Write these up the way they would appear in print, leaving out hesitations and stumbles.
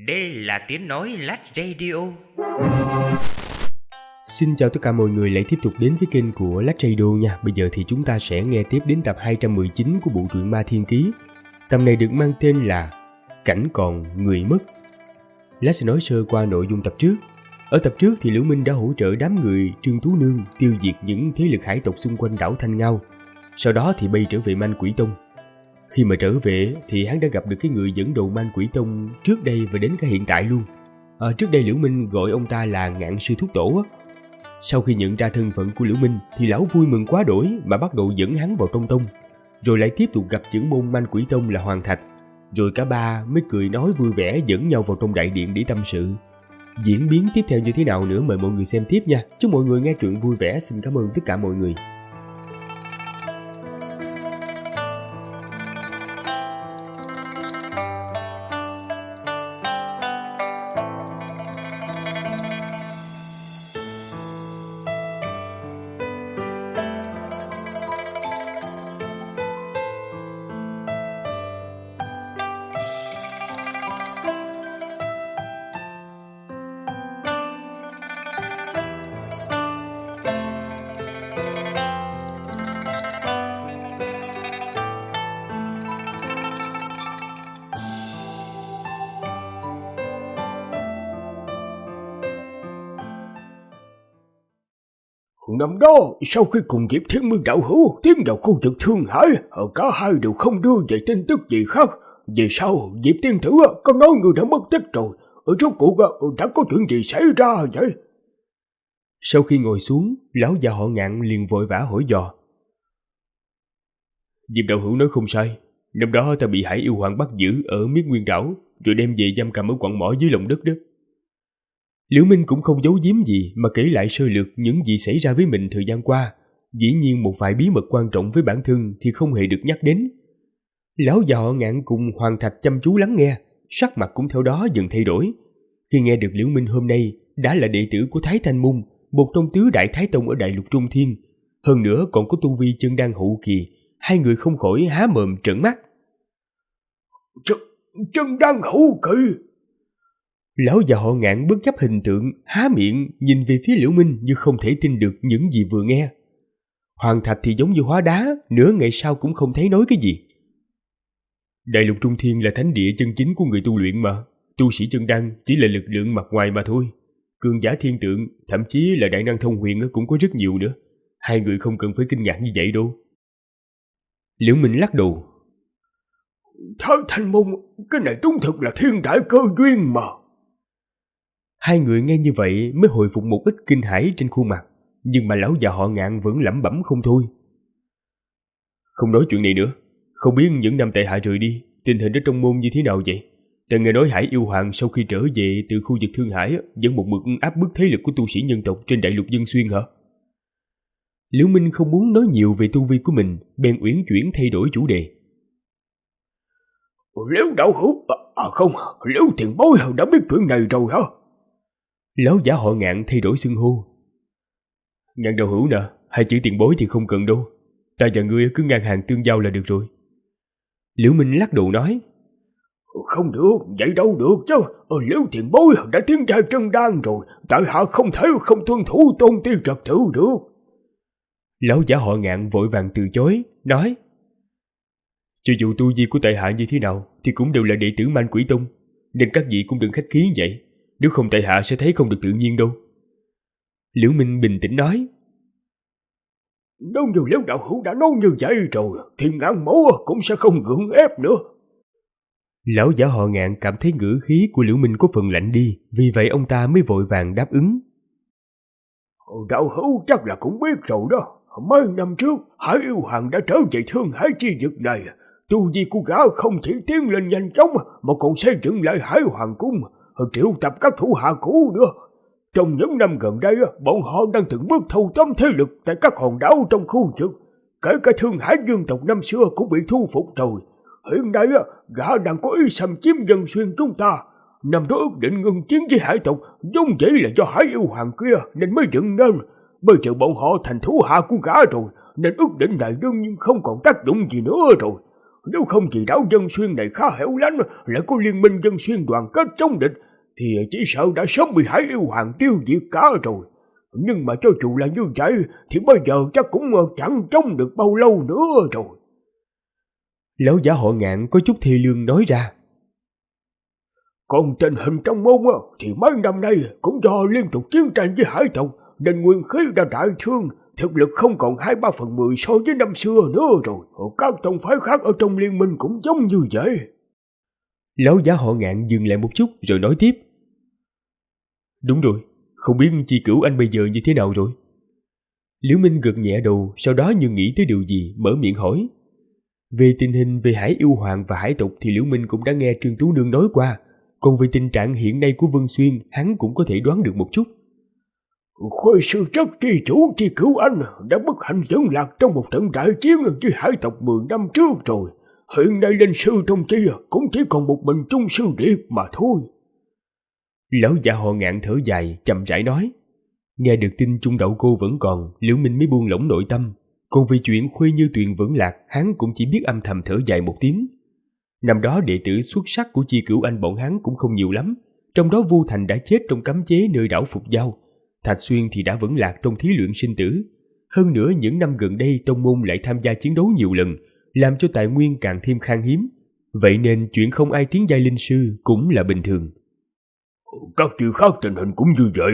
Đây là tiếng nói Lách Radio. Xin chào tất cả mọi người lại tiếp tục đến với kênh của Lách Radio nha. Bây giờ thì chúng ta sẽ nghe tiếp đến tập 219 của bộ truyện Ma Thiên Ký. Tập này được mang tên là Cảnh Còn Người Mất. Lách sẽ nói sơ qua nội dung tập trước. Ở tập trước thì Liễu Minh đã hỗ trợ đám người Trương Tú Nương tiêu diệt những thế lực hải tộc xung quanh đảo Thanh Ngao. Sau đó thì bay trở về Man Quỷ Tông. Khi mà trở về thì hắn đã gặp được cái người dẫn đầu Man Quỷ Tông trước đây và đến cả hiện tại luôn. Trước đây Liễu Minh gọi ông ta là Ngạn Sư Thúc Tổ á. Sau khi nhận ra thân phận của Liễu Minh thì lão vui mừng quá đỗi mà bắt đầu dẫn hắn vào trong tông. Rồi lại tiếp tục gặp trưởng môn Man Quỷ Tông là Hoàng Thạch. Rồi cả ba mới cười nói vui vẻ dẫn nhau vào trong đại điện để tâm sự. Diễn biến tiếp theo như thế nào nữa mời mọi người xem tiếp nha. Chúc mọi người nghe truyện vui vẻ. Xin cảm ơn tất cả mọi người. Năm đó, sau khi cùng Diệp Thiên Minh đạo hữu tiến vào khu vực Thương Hải, cả hai đều không đưa về tin tức gì khác. Về sau, Diệp Tiên Tử có nói người đã mất tích rồi. Ở rốt cuộc đã có chuyện gì xảy ra vậy? Sau khi ngồi xuống, lão già họ Ngạn liền vội vã hỏi dò. Diệp đạo hữu nói không sai. Năm đó ta bị Hải Yêu Hoàng bắt giữ ở Miết Nguyên đảo, rồi đem về giam cầm ở quặng mỏ dưới lòng đất đó. Liễu Minh cũng không giấu giếm gì mà kể lại sơ lược những gì xảy ra với mình thời gian qua. Dĩ nhiên một vài bí mật quan trọng với bản thân thì không hề được nhắc đến. Lão già họ Ngạn cùng Hoàng Thạch chăm chú lắng nghe, sắc mặt cũng theo đó dần thay đổi. Khi nghe được Liễu Minh hôm nay đã là đệ tử của Thái Thanh Môn, một trong tứ đại Thái Tông ở Đại Lục Trung Thiên, hơn nữa còn có tu vi chân đan hậu kỳ, hai người không khỏi há mồm trợn mắt. Chân đan hậu kỳ? Lão già họ Ngạn bất chấp hình tượng, há miệng nhìn về phía Liễu Minh như không thể tin được những gì vừa nghe. Hoàng Thạch thì giống như hóa đá, nửa ngày sau cũng không thấy nói cái gì. Đại Lục Trung Thiên là thánh địa chân chính của người tu luyện mà, tu sĩ chân đan chỉ là lực lượng mặt ngoài mà thôi. Cường giả thiên tượng, thậm chí là đại năng thông huyền cũng có rất nhiều nữa. Hai người không cần phải kinh ngạc như vậy đâu. Liễu Minh lắc đầu. Thái Thanh Môn, cái này đúng thực là thiên đại cơ duyên mà. Hai người nghe như vậy mới hồi phục một ít kinh hãi trên khuôn mặt, nhưng mà lão già họ Ngạn vẫn lẩm bẩm không thôi. Không nói chuyện này nữa, không biết những năm tại hạ rời đi, tình hình ở trong môn như thế nào vậy? Ta nghe nói Hải Yêu Hoàng sau khi trở về từ khu vực Thương Hải vẫn một mực áp bức thế lực của tu sĩ nhân tộc trên đại lục Dân Xuyên hả? Liễu Minh không muốn nói nhiều về tu vi của mình, bèn uyển chuyển thay đổi chủ đề. Liễu đạo hữu, không, Liễu tiền bối đã biết chuyện này rồi hả? Lão giả họ Ngạn thay đổi xưng hô. Ngạn đạo hữu nè, hai chữ tiền bối thì không cần đâu. Ta và ngươi cứ ngang hàng tương giao là được rồi. Liễu Minh lắc đầu nói. Không được, vậy đâu được chứ. Liễu tiền bối đã tiến giai chân đan rồi, tại hạ không thể không tuân thủ tôn ti trật tự được. Lão giả họ Ngạn vội vàng từ chối, nói. Cho dù tu vi của tại hạ như thế nào thì cũng đều là đệ tử Man Quỷ Tông, nên các vị cũng đừng khách khí vậy. Nếu không tại hạ sẽ thấy không được tự nhiên đâu. Liễu Minh bình tĩnh nói. Nếu như Liễu đạo hữu đã nói như vậy rồi thì Ngạn mẫu cũng sẽ không gượng ép nữa. Lão giả họ Ngạn cảm thấy ngữ khí của Liễu Minh có phần lạnh đi, vì vậy ông ta mới vội vàng đáp ứng. Đạo hữu chắc là cũng biết rồi đó. Mấy năm trước Hải Yêu Hoàng đã trở về Thương Hải chi vực này. Tu vi của gã không chỉ tiến lên nhanh chóng mà còn xây dựng lại Hải Hoàng cung, triệu tập các thủ hạ cũ nữa. Trong những năm gần đây, bọn họ đang từng bước thâu tóm thế lực tại các hòn đảo trong khu vực. Kể cả Thương Hải Dương tộc năm xưa cũng bị thu phục rồi. Hiện nay, gã đang có ý xâm chiếm Dân Xuyên chúng ta. Năm đó ước định ngừng chiến với hải tộc, giống vậy là do Hải Yêu Hoàng kia nên mới dựng nên. Bây giờ bọn họ thành thủ hạ của gã rồi, nên ước định này đương nhiên không còn tác dụng gì nữa rồi. Nếu không thì đảo Dân Xuyên này khá hẻo lánh, lại có liên minh Dân Xuyên đoàn kết chống địch, thì chỉ sợ đã sớm bị Hải Yêu Hoàng tiêu diệt cả rồi. Nhưng mà cho dù là như vậy, thì bây giờ chắc cũng chẳng chống được bao lâu nữa rồi. Lão giả họ Ngạn có chút thê lương nói ra. Còn tình hình trong môn thì mấy năm nay cũng do liên tục chiến tranh với hải tộc nên nguyên khí đã đại thương, thực lực không còn 2/3/10 so với năm xưa nữa rồi. Các tông phái khác ở trong liên minh cũng giống như vậy. Lão giả họ Ngạn dừng lại một chút rồi nói tiếp. Đúng rồi, không biết Chi Cửu anh bây giờ như thế nào rồi? Liễu Minh gật nhẹ đầu, sau đó như nghĩ tới điều gì mở miệng hỏi. Về tình hình về Hải Yêu Hoàng và hải tộc thì Liễu Minh cũng đã nghe Trương Tú Nương nói qua, còn về tình trạng hiện nay của Vân Xuyên hắn cũng có thể đoán được một chút. Khôi sư chất tri chủ Chi Cửu anh đã bất hạnh dẫn lạc trong một trận đại chiến với hải tộc 10 năm trước rồi. Hiện nay linh sư trong chi cũng chỉ còn một mình Trung Sư Điệt mà thôi. Lão già họ Ngạn thở dài chậm rãi nói. Nghe được tin Trung Đậu Cô vẫn còn, Liễu Minh mới buông lỏng nội tâm. Còn về chuyện Khuê Như Tuyền vẫn lạc, hắn cũng chỉ biết âm thầm thở dài một tiếng. Năm đó đệ tử xuất sắc của Chi Cửu anh bọn hắn cũng không nhiều lắm, trong đó Vu Thành đã chết trong cấm chế nơi đảo Phục Giao, Thạch Xuyên thì đã vẫn lạc trong thí luyện sinh tử. Hơn nữa những năm gần đây tông môn lại tham gia chiến đấu nhiều lần, làm cho tài nguyên càng thêm khan hiếm. Vậy nên chuyện không ai tiến giai linh sư cũng là bình thường. Các chuyện khác tình hình cũng như vậy.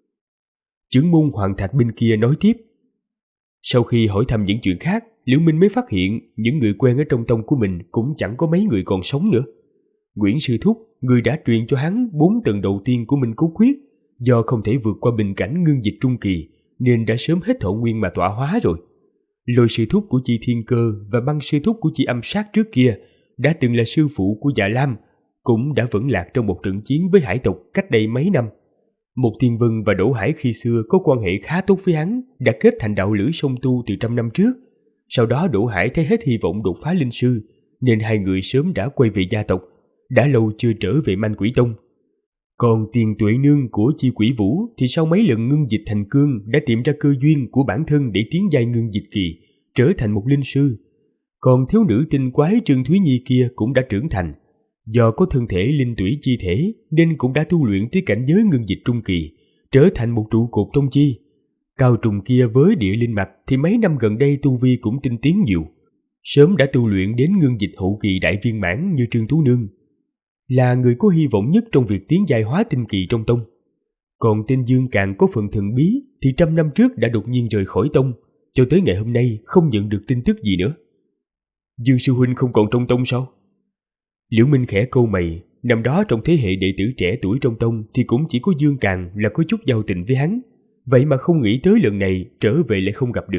Chưởng môn Hoàng Thạch bên kia nói tiếp. Sau khi hỏi thăm những chuyện khác, Liễu Minh mới phát hiện những người quen ở trong tông của mình cũng chẳng có mấy người còn sống nữa. Nguyễn Sư Thúc, người đã truyền cho hắn 4 tầng đầu tiên của Minh Cốt Quyết, do không thể vượt qua bình cảnh ngưng dịch trung kỳ nên đã sớm hết thọ nguyên mà tọa hóa rồi. Lôi Sư Thúc của Chi Thiên Cơ và Băng Sư Thúc của Chi Âm Sát trước kia đã từng là sư phụ của Dạ Lam, cũng đã vẫn lạc trong một trận chiến với hải tộc cách đây mấy năm. Một Thiên Vân và Đỗ Hải khi xưa có quan hệ khá tốt với hắn, đã kết thành đạo lữ song tu từ trăm năm trước. Sau đó Đỗ Hải thấy hết hy vọng đột phá linh sư, nên hai người sớm đã quay về gia tộc, đã lâu chưa trở về Manh Quỷ Tông. Còn Tiền Tuệ Nương của Chi Quỷ Vũ thì sau mấy lần ngưng dịch thành cương đã tìm ra cơ duyên của bản thân để tiến giai ngưng dịch kỳ, trở thành một linh sư. Còn thiếu nữ tinh quái Trương Thúy Nhi kia cũng đã trưởng thành. Do có thân thể linh tủy chi thể nên cũng đã tu luyện tới cảnh giới ngưng dịch trung kỳ, trở thành một trụ cột trong chi. Cao Trùng kia với địa linh mạch thì mấy năm gần đây tu vi cũng tinh tiến nhiều, sớm đã tu luyện đến ngưng dịch hậu kỳ đại viên mãn như Trương Tú Nương, là người có hy vọng nhất trong việc tiến giai hóa tinh kỳ trong tông. Còn tên Dương Càn có phần thần bí thì trăm năm trước đã đột nhiên rời khỏi tông, cho tới ngày hôm nay không nhận được tin tức gì nữa. Dương sư huynh không còn trong tông sao? Liễu Minh khẽ câu mày, năm đó trong thế hệ đệ tử trẻ tuổi trong tông thì cũng chỉ có Dương Càn là có chút giao tình với hắn, vậy mà không nghĩ tới lần này trở về lại không gặp được.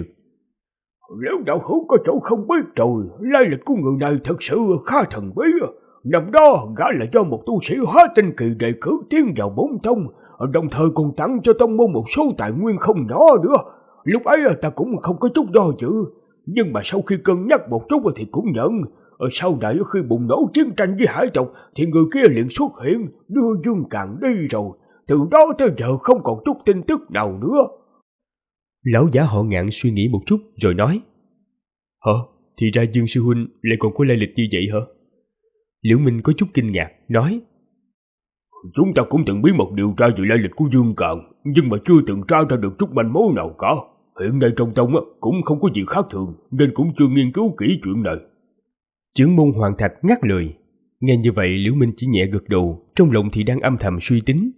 Nếu đạo hữu có chỗ không biết rồi, lai lịch của người này thật sự khá thần bí. Năm đó gã là do một tu sĩ hóa tinh kỳ đề cử tiến vào bốn tông, đồng thời còn tặng cho tông môn một số tài nguyên không nhỏ nữa. Lúc ấy ta cũng không có chút do dự, nhưng mà sau khi cân nhắc một chút thì cũng nhận. Sau này khi bùng nổ chiến tranh với hải tộc thì người kia liền xuất hiện đưa Dương Càn đi rồi. Từ đó tới giờ không còn chút tin tức nào nữa. Lão giả họ Ngạn suy nghĩ một chút rồi nói. Hả? Thì ra Dương sư huynh lại còn có lai lịch như vậy hả? Liễu Minh có chút kinh ngạc nói. Chúng ta cũng từng bí mật điều tra về lai lịch của Dương Càn, nhưng mà chưa từng tra ra được chút manh mối nào cả. Hiện nay trong tông cũng không có gì khác thường, nên cũng chưa nghiên cứu kỹ chuyện này. Chưởng môn Hoàng Thạch ngắt lời. Nghe như vậy Liễu Minh chỉ nhẹ gật đầu, trong lòng thì đang âm thầm suy tính.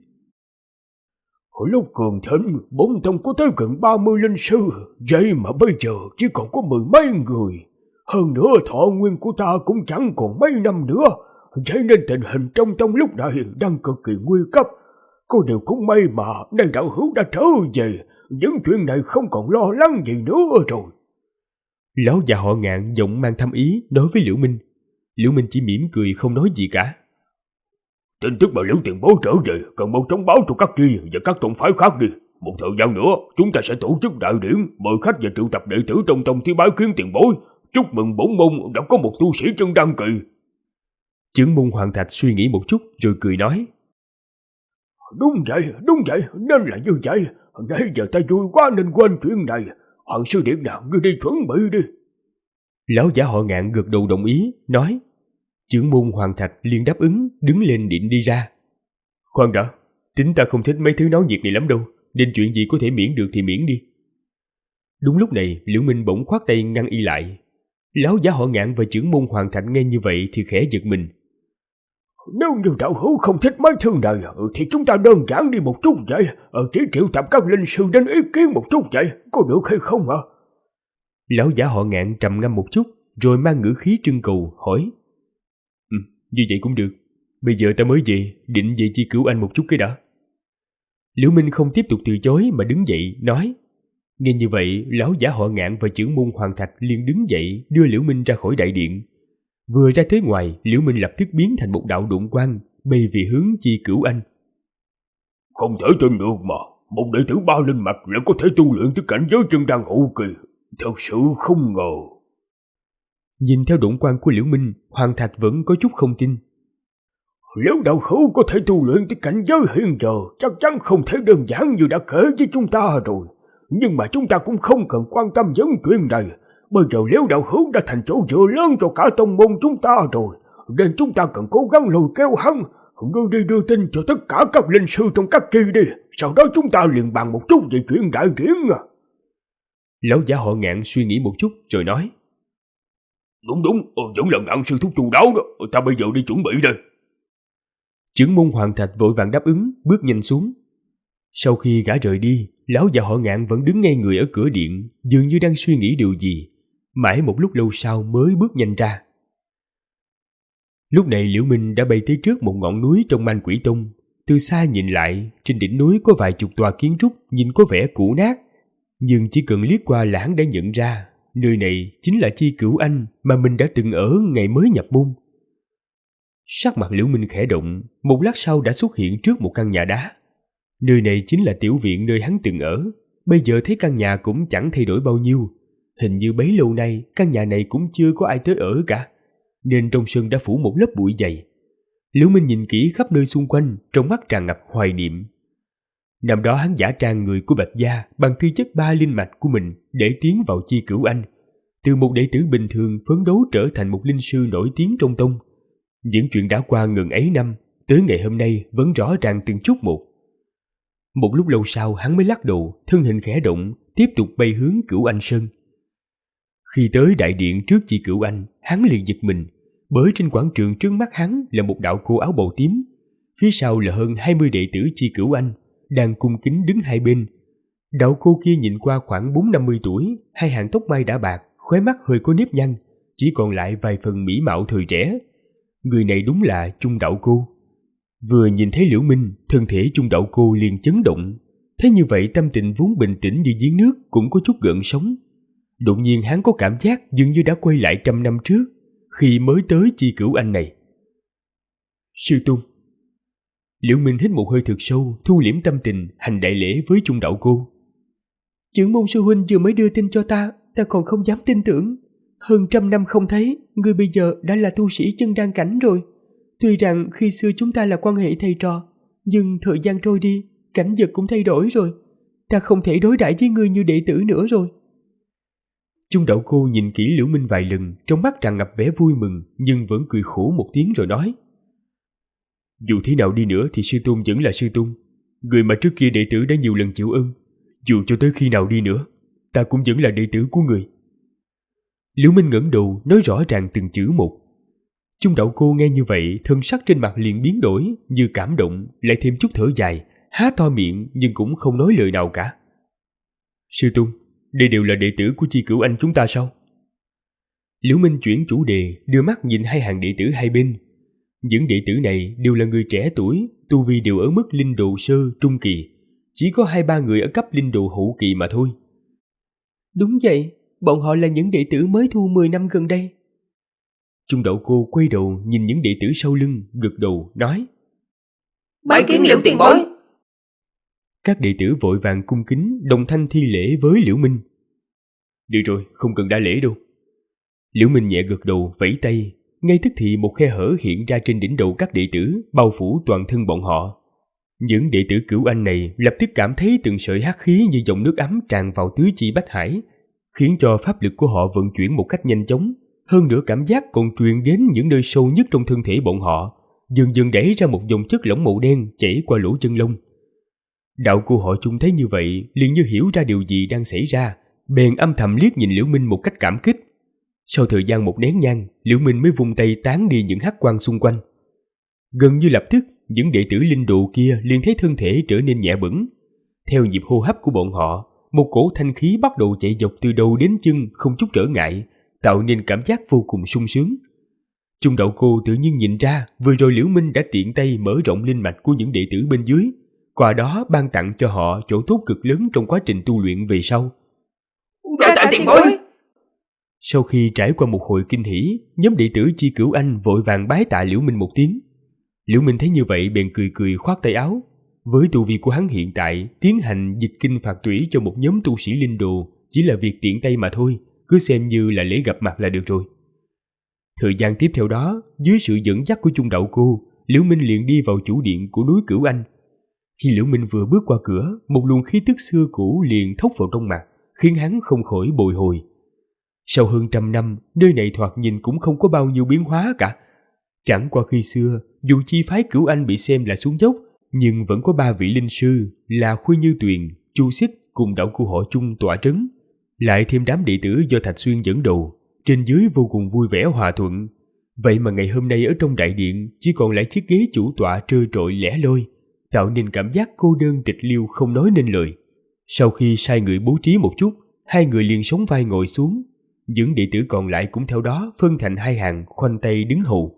Hồi lúc cường thịnh, bốn tông có tới gần 30 linh sư, vậy mà bây giờ chỉ còn có 10 mấy người. Hơn nữa thọ nguyên của ta cũng chẳng còn mấy năm nữa, vậy nên tình hình trong tông lúc này đang cực kỳ nguy cấp. Có điều cũng may mà nay đạo hữu đã trở về, những chuyện này không còn lo lắng gì nữa rồi. Lão già họ Ngạn giọng mang thâm ý nói với Liễu Minh. Liễu Minh chỉ mỉm cười không nói gì cả. Tin tức mà Liễu tiền bối trở về cần mau chóng báo cho các chi và các tông phái khác đi. Một thời gian nữa chúng ta sẽ tổ chức đại điển, mời khách và triệu tập đệ tử trong tông thi bái kiến tiền bối. Chúc mừng bổn môn đã có một tu sĩ chân đăng kỳ. Chưởng môn Hoàng Thạch suy nghĩ một chút rồi cười nói. Đúng vậy, nên là như vậy. Nãy giờ ta vui quá nên quên chuyện này. Hoàng sư điện nào ngươi đi chuẩn bị đi. Lão giả họ Ngạn gật đầu đồng ý, nói. Trưởng môn Hoàng Thạch liền đáp ứng, đứng lên định đi ra. Khoan đã, tính ta không thích mấy thứ náo nhiệt này lắm đâu, nên chuyện gì có thể miễn được thì miễn đi. Đúng lúc này, Liễu Minh bỗng khoát tay ngăn y lại. Lão giả họ Ngạn và trưởng môn Hoàng Thạch nghe như vậy thì khẽ giật mình. Nếu như đạo hữu không thích mấy thứ này thì chúng ta đơn giản đi một chút vậy, chỉ triệu tập các linh sư đến ý kiến một chút vậy, có được hay không hả? Lão giả họ Ngạn trầm ngâm một chút, rồi mang ngữ khí trưng cầu hỏi. Như vậy cũng được, bây giờ ta mới về, định về Chi Cửu Anh một chút cái đã. Liễu Minh không tiếp tục từ chối mà đứng dậy nói. Nghe như vậy, lão giả họ Ngạn và trưởng môn Hoàng Thạch liền đứng dậy đưa Liễu Minh ra khỏi đại điện. Vừa ra tới ngoài, Liễu Minh lập tức biến thành một đạo độn quang, bay về hướng Chi Cửu Anh. Không thể tin được mà, một đệ tử 3 linh mạch lại có thể tu luyện tới cảnh giới chân đan hậu kỳ, thật sự không ngờ. Nhìn theo độn quang của Liễu Minh, Hoàng Thạch vẫn có chút không tin. Nếu đạo hữu có thể tu luyện tới cảnh giới hiện giờ, chắc chắn không thể đơn giản như đã kể với chúng ta rồi. Nhưng mà chúng ta cũng không cần quan tâm vấn chuyện này. Bây giờ Liễu đạo hữu đã thành chỗ dựa lớn cho cả tông môn chúng ta rồi, nên chúng ta cần cố gắng lôi kéo hắn. Ngươi đi đưa tin cho tất cả các linh sư trong các chi đi, sau đó chúng ta liền bàn một chút về chuyện đại điển. Lão giả họ Ngạn suy nghĩ một chút rồi nói. Đúng, vẫn là Ngạn sư thúc chu đáo đó, ta bây giờ đi chuẩn bị đây. Trưởng môn Hoàng Thạch vội vàng đáp ứng, bước nhanh xuống. Sau khi gã rời đi, lão già họ Ngạn vẫn đứng ngay người ở cửa điện, dường như đang suy nghĩ điều gì. Mãi một lúc lâu sau mới bước nhanh ra. Lúc này Liễu Minh đã bay tới trước một ngọn núi trong Man Quỷ Tông. Từ xa nhìn lại, trên đỉnh núi có vài chục tòa kiến trúc nhìn có vẻ cũ nát, nhưng chỉ cần liếc qua là hắn đã nhận ra nơi này chính là Chi Cửu Anh mà mình đã từng ở ngày mới nhập môn. Sắc mặt Liễu Minh khẽ động, một lát sau đã xuất hiện trước một căn nhà đá. Nơi này chính là tiểu viện nơi hắn từng ở. Bây giờ thấy căn nhà cũng chẳng thay đổi bao nhiêu. Hình như bấy lâu nay căn nhà này cũng chưa có ai tới ở cả, nên trong sân đã phủ một lớp bụi dày. Liễu Minh nhìn kỹ khắp nơi xung quanh, trong mắt tràn ngập hoài niệm. Năm đó hắn giả trang người của Bạch Gia bằng tư chất 3 linh mạch của mình để tiến vào Chi Cửu Anh, từ một đệ tử bình thường phấn đấu trở thành một linh sư nổi tiếng trong tông. Những chuyện đã qua ngần ấy năm, tới ngày hôm nay vẫn rõ ràng từng chút một. Một lúc lâu sau hắn mới lắc đầu, thân hình khẽ động, tiếp tục bay hướng Cửu Anh Sơn. Khi tới đại điện trước Chi Cửu Anh, hắn liền giật mình, bởi trên quảng trường trước mắt hắn là một đạo cô áo bào tím, phía sau là hơn 20 đệ tử Chi Cửu Anh đang cung kính đứng hai bên. Đạo cô kia nhìn qua khoảng 40-50 tuổi, hai hàng tóc mai đã bạc, khóe mắt hơi có nếp nhăn, chỉ còn lại vài phần mỹ mạo thời trẻ. Người này đúng là Chung đạo cô. Vừa nhìn thấy Liễu Minh, thân thể Chung đạo cô liền chấn động. Thế như vậy tâm tình vốn bình tĩnh như giếng nước cũng có chút gợn sóng. Đột nhiên hắn có cảm giác dường như đã quay lại 100 năm trước, khi mới tới Chi Cửu Anh này. Sư tôn. Liễu Minh hít một hơi thật sâu, thu liễm tâm tình, hành đại lễ với Chung đạo cô. Trưởng môn sư huynh vừa mới đưa tin cho ta còn không dám tin tưởng. Hơn 100 năm không thấy, ngươi bây giờ đã là tu sĩ chân đan cảnh rồi. Tuy rằng khi xưa chúng ta là quan hệ thầy trò, nhưng thời gian trôi đi, cảnh vật cũng thay đổi rồi. Ta không thể đối đãi với ngươi như đệ tử nữa rồi. Chung đạo cô nhìn kỹ Liễu Minh vài lần, trong mắt tràn ngập vẻ vui mừng, nhưng vẫn cười khổ một tiếng rồi nói. Dù thế nào đi nữa thì sư tôn vẫn là sư tôn. Người mà trước kia đệ tử đã nhiều lần chịu ơn, dù cho tới khi nào đi nữa, ta cũng vẫn là đệ tử của người. Liễu Minh ngẩng đầu nói rõ ràng từng chữ một. Chung đạo cô nghe như vậy, thân sắc trên mặt liền biến đổi, như cảm động, lại thêm chút thở dài, há to miệng nhưng cũng không nói lời nào cả. Sư tôn, đây đều là đệ tử của Chi Cửu Anh chúng ta sao? Liễu Minh chuyển chủ đề, đưa mắt nhìn hai hàng đệ tử hai bên. Những đệ tử này đều là người trẻ tuổi, tu vi đều ở mức linh đồ sơ trung kỳ, chỉ có 2-3 người ở cấp linh đồ hậu kỳ mà thôi. Đúng vậy, bọn họ là những đệ tử mới thu 10 năm gần đây. Chung đạo cô quay đầu nhìn những đệ tử sau lưng, gật đầu nói. Bái kiến Liễu tiền bối. Các đệ tử vội vàng cung kính đồng thanh thi lễ với Liễu Minh. Được rồi, không cần đa lễ đâu. Liễu Minh nhẹ gật đầu vẫy tay, ngay tức thì một khe hở hiện ra trên đỉnh đầu các đệ tử, bao phủ toàn thân bọn họ. Những đệ tử Cửu Anh này lập tức cảm thấy từng sợi hắc khí như dòng nước ấm tràn vào tứ chi bách hải, khiến cho pháp lực của họ vận chuyển một cách nhanh chóng, hơn nữa cảm giác còn truyền đến những nơi sâu nhất trong thân thể bọn họ, dần dần đẩy ra một dòng chất lỏng màu đen chảy qua lỗ chân lông. Đạo của họ Chung thấy như vậy, liền như hiểu ra điều gì đang xảy ra, bèn âm thầm liếc nhìn Liễu Minh một cách cảm kích. Sau thời gian một nén nhang, Liễu Minh mới vung tay tán đi những hắc quang xung quanh. Gần như lập tức, những đệ tử linh độ kia liền thấy thân thể trở nên nhẹ bẫng. Theo nhịp hô hấp của bọn họ, một cổ thanh khí bắt đầu chạy dọc từ đầu đến chân không chút trở ngại, tạo nên cảm giác vô cùng sung sướng. Chung Đậu Cô tự nhiên nhìn ra vừa rồi Liễu Minh đã tiện tay mở rộng linh mạch của những đệ tử bên dưới, qua đó ban tặng cho họ chỗ tốt cực lớn trong quá trình tu luyện về sau. Đa tạ tiền bối. Sau khi trải qua một hồi kinh hỉ, nhóm đệ tử Chi Cửu Anh vội vàng bái tạ Liễu Minh một tiếng. Liễu Minh thấy như vậy bèn cười cười khoát tay áo. Với tu vi của hắn hiện tại, tiến hành dịch kinh phạt tủy cho một nhóm tu sĩ linh đồ chỉ là việc tiện tay mà thôi, cứ xem như là lễ gặp mặt là được rồi. Thời gian tiếp theo đó, dưới sự dẫn dắt của Chung Đậu Cô, Liễu Minh liền đi vào chủ điện của núi Cửu Anh. Khi Liễu Minh vừa bước qua cửa, một luồng khí tức xưa cũ liền thốc vào trong mặt, khiến hắn không khỏi bồi hồi. Sau hơn 100 năm, nơi này thoạt nhìn cũng không có bao nhiêu biến hóa cả. Chẳng qua khi xưa, dù chi phái Cửu Anh bị xem là xuống dốc, nhưng vẫn có 3 vị linh sư là Khuê Như Tuyền, Chu Xích cùng đạo của họ Chung tọa trấn, lại thêm đám đệ tử do Thạch Xuyên dẫn đầu, trên dưới vô cùng vui vẻ hòa thuận. Vậy mà ngày hôm nay ở trong đại điện chỉ còn lại chiếc ghế chủ tọa trơ trọi lẻ loi, tạo nên cảm giác cô đơn tịch liêu không nói nên lời. Sau khi sai người bố trí một chút, hai người liền sóng vai ngồi xuống. Những đệ tử còn lại cũng theo đó phân thành hai hàng khoanh tay đứng hầu.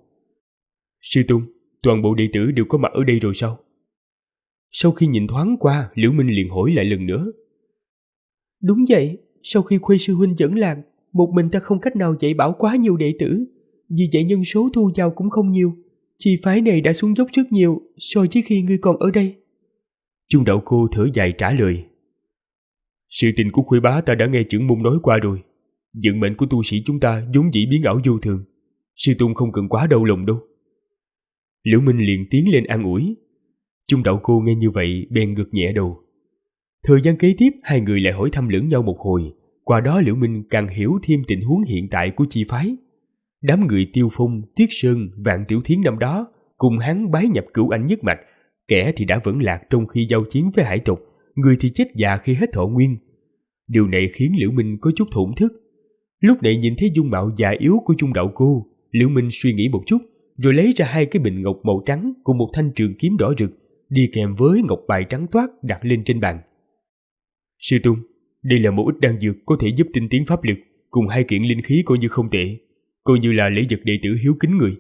Sư Tôn, toàn bộ đệ tử đều có mặt ở đây rồi sao? Sau khi nhìn thoáng qua, Liễu Minh liền hỏi lại lần nữa. Đúng vậy, sau khi Khuê sư huynh dẫn làng, một mình ta không cách nào dạy bảo quá nhiều đệ tử, vì vậy nhân số thu vào cũng không nhiều. Chi phái này đã xuống dốc rất nhiều so với khi ngươi còn ở đây. Chung Đậu Cô thở dài trả lời. Sự tình của Khuê bá ta đã nghe trưởng môn nói qua rồi. Vận mệnh của tu sĩ chúng ta vốn dĩ biến ảo vô thường. Sư Tôn không cần quá đau lòng đâu. Liễu Minh liền tiến lên an ủi. Chung Đậu Cô nghe như vậy bèn gật nhẹ đầu. Thời gian kế tiếp hai người lại hỏi thăm lẫn nhau một hồi. Qua đó Liễu Minh càng hiểu thêm tình huống hiện tại của chi phái. Đám người Tiêu Phong, Tiết Sơn, Vạn Tiểu Thiến năm đó cùng hắn bái nhập Cửu Anh nhất mạch, kẻ thì đã vẫn lạc trong khi giao chiến với hải tộc, người thì chết già khi hết thọ nguyên. Điều này khiến Liễu Minh có chút thổn thức. Lúc này nhìn thấy dung mạo già yếu của Chung Đậu Cô, Liễu Minh suy nghĩ một chút, rồi lấy ra 2 cái bình ngọc màu trắng cùng một thanh trường kiếm đỏ rực, đi kèm với ngọc bài trắng toát đặt lên trên bàn. Sư Tôn, đây là một ít đan dược có thể giúp tinh tiến pháp lực, cùng 2 kiện linh khí coi như không tệ, coi như là lễ vật đệ tử hiếu kính người.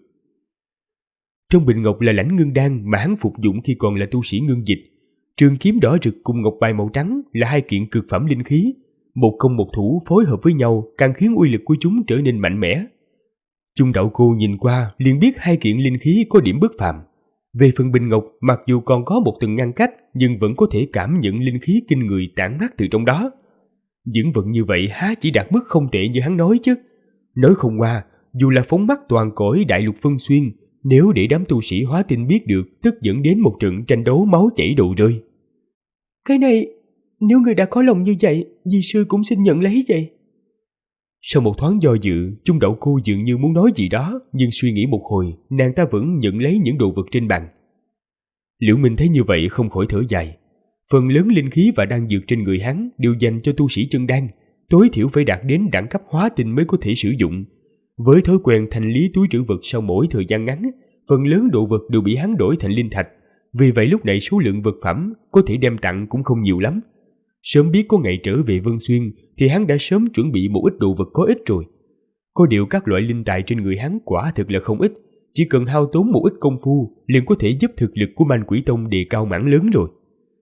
Trong bình ngọc là lãnh ngưng đan mà hắn phục dụng khi còn là tu sĩ ngưng dịch. Trường kiếm đỏ rực cùng ngọc bài màu trắng là 2 kiện cực phẩm linh khí, một công một thủ phối hợp với nhau càng khiến uy lực của chúng trở nên mạnh mẽ. Chung Đậu Cô nhìn qua liền biết 2 kiện linh khí có điểm bất phàm. Về phần bình ngọc, mặc dù còn có một tầng ngăn cách nhưng vẫn có thể cảm nhận linh khí kinh người tản mát từ trong đó. Những vật như vậy há chỉ đạt mức không tệ như hắn nói chứ. Nói không qua, dù là phóng mắt toàn cõi đại lục Vân Xuyên, nếu để đám tu sĩ hóa tinh biết được, tức dẫn đến một trận tranh đấu máu chảy đầu rơi. Cái này, nếu người đã có lòng như vậy, di sư cũng xin nhận lấy vậy. Sau một thoáng do dự, Chung Đậu Cô dường như muốn nói gì đó, nhưng suy nghĩ một hồi, nàng ta vẫn nhận lấy những đồ vật trên bàn. Liễu Minh thấy như vậy không khỏi thở dài. Phần lớn linh khí và đan dược trên người hắn đều dành cho tu sĩ chân đan, tối thiểu phải đạt đến đẳng cấp hóa tinh mới có thể sử dụng. Với thói quen thanh lý túi trữ vật sau mỗi thời gian ngắn, phần lớn đồ vật đều bị hắn đổi thành linh thạch. Vì vậy lúc này số lượng vật phẩm có thể đem tặng cũng không nhiều lắm. Sớm biết có ngày trở về Vân Xuyên thì hắn đã sớm chuẩn bị một ít đồ vật có ích rồi. Có điều các loại linh tài trên người hắn quả thực là không ít, chỉ cần hao tốn một ít công phu liền có thể giúp thực lực của Man Quỷ Tông đề cao mảng lớn rồi.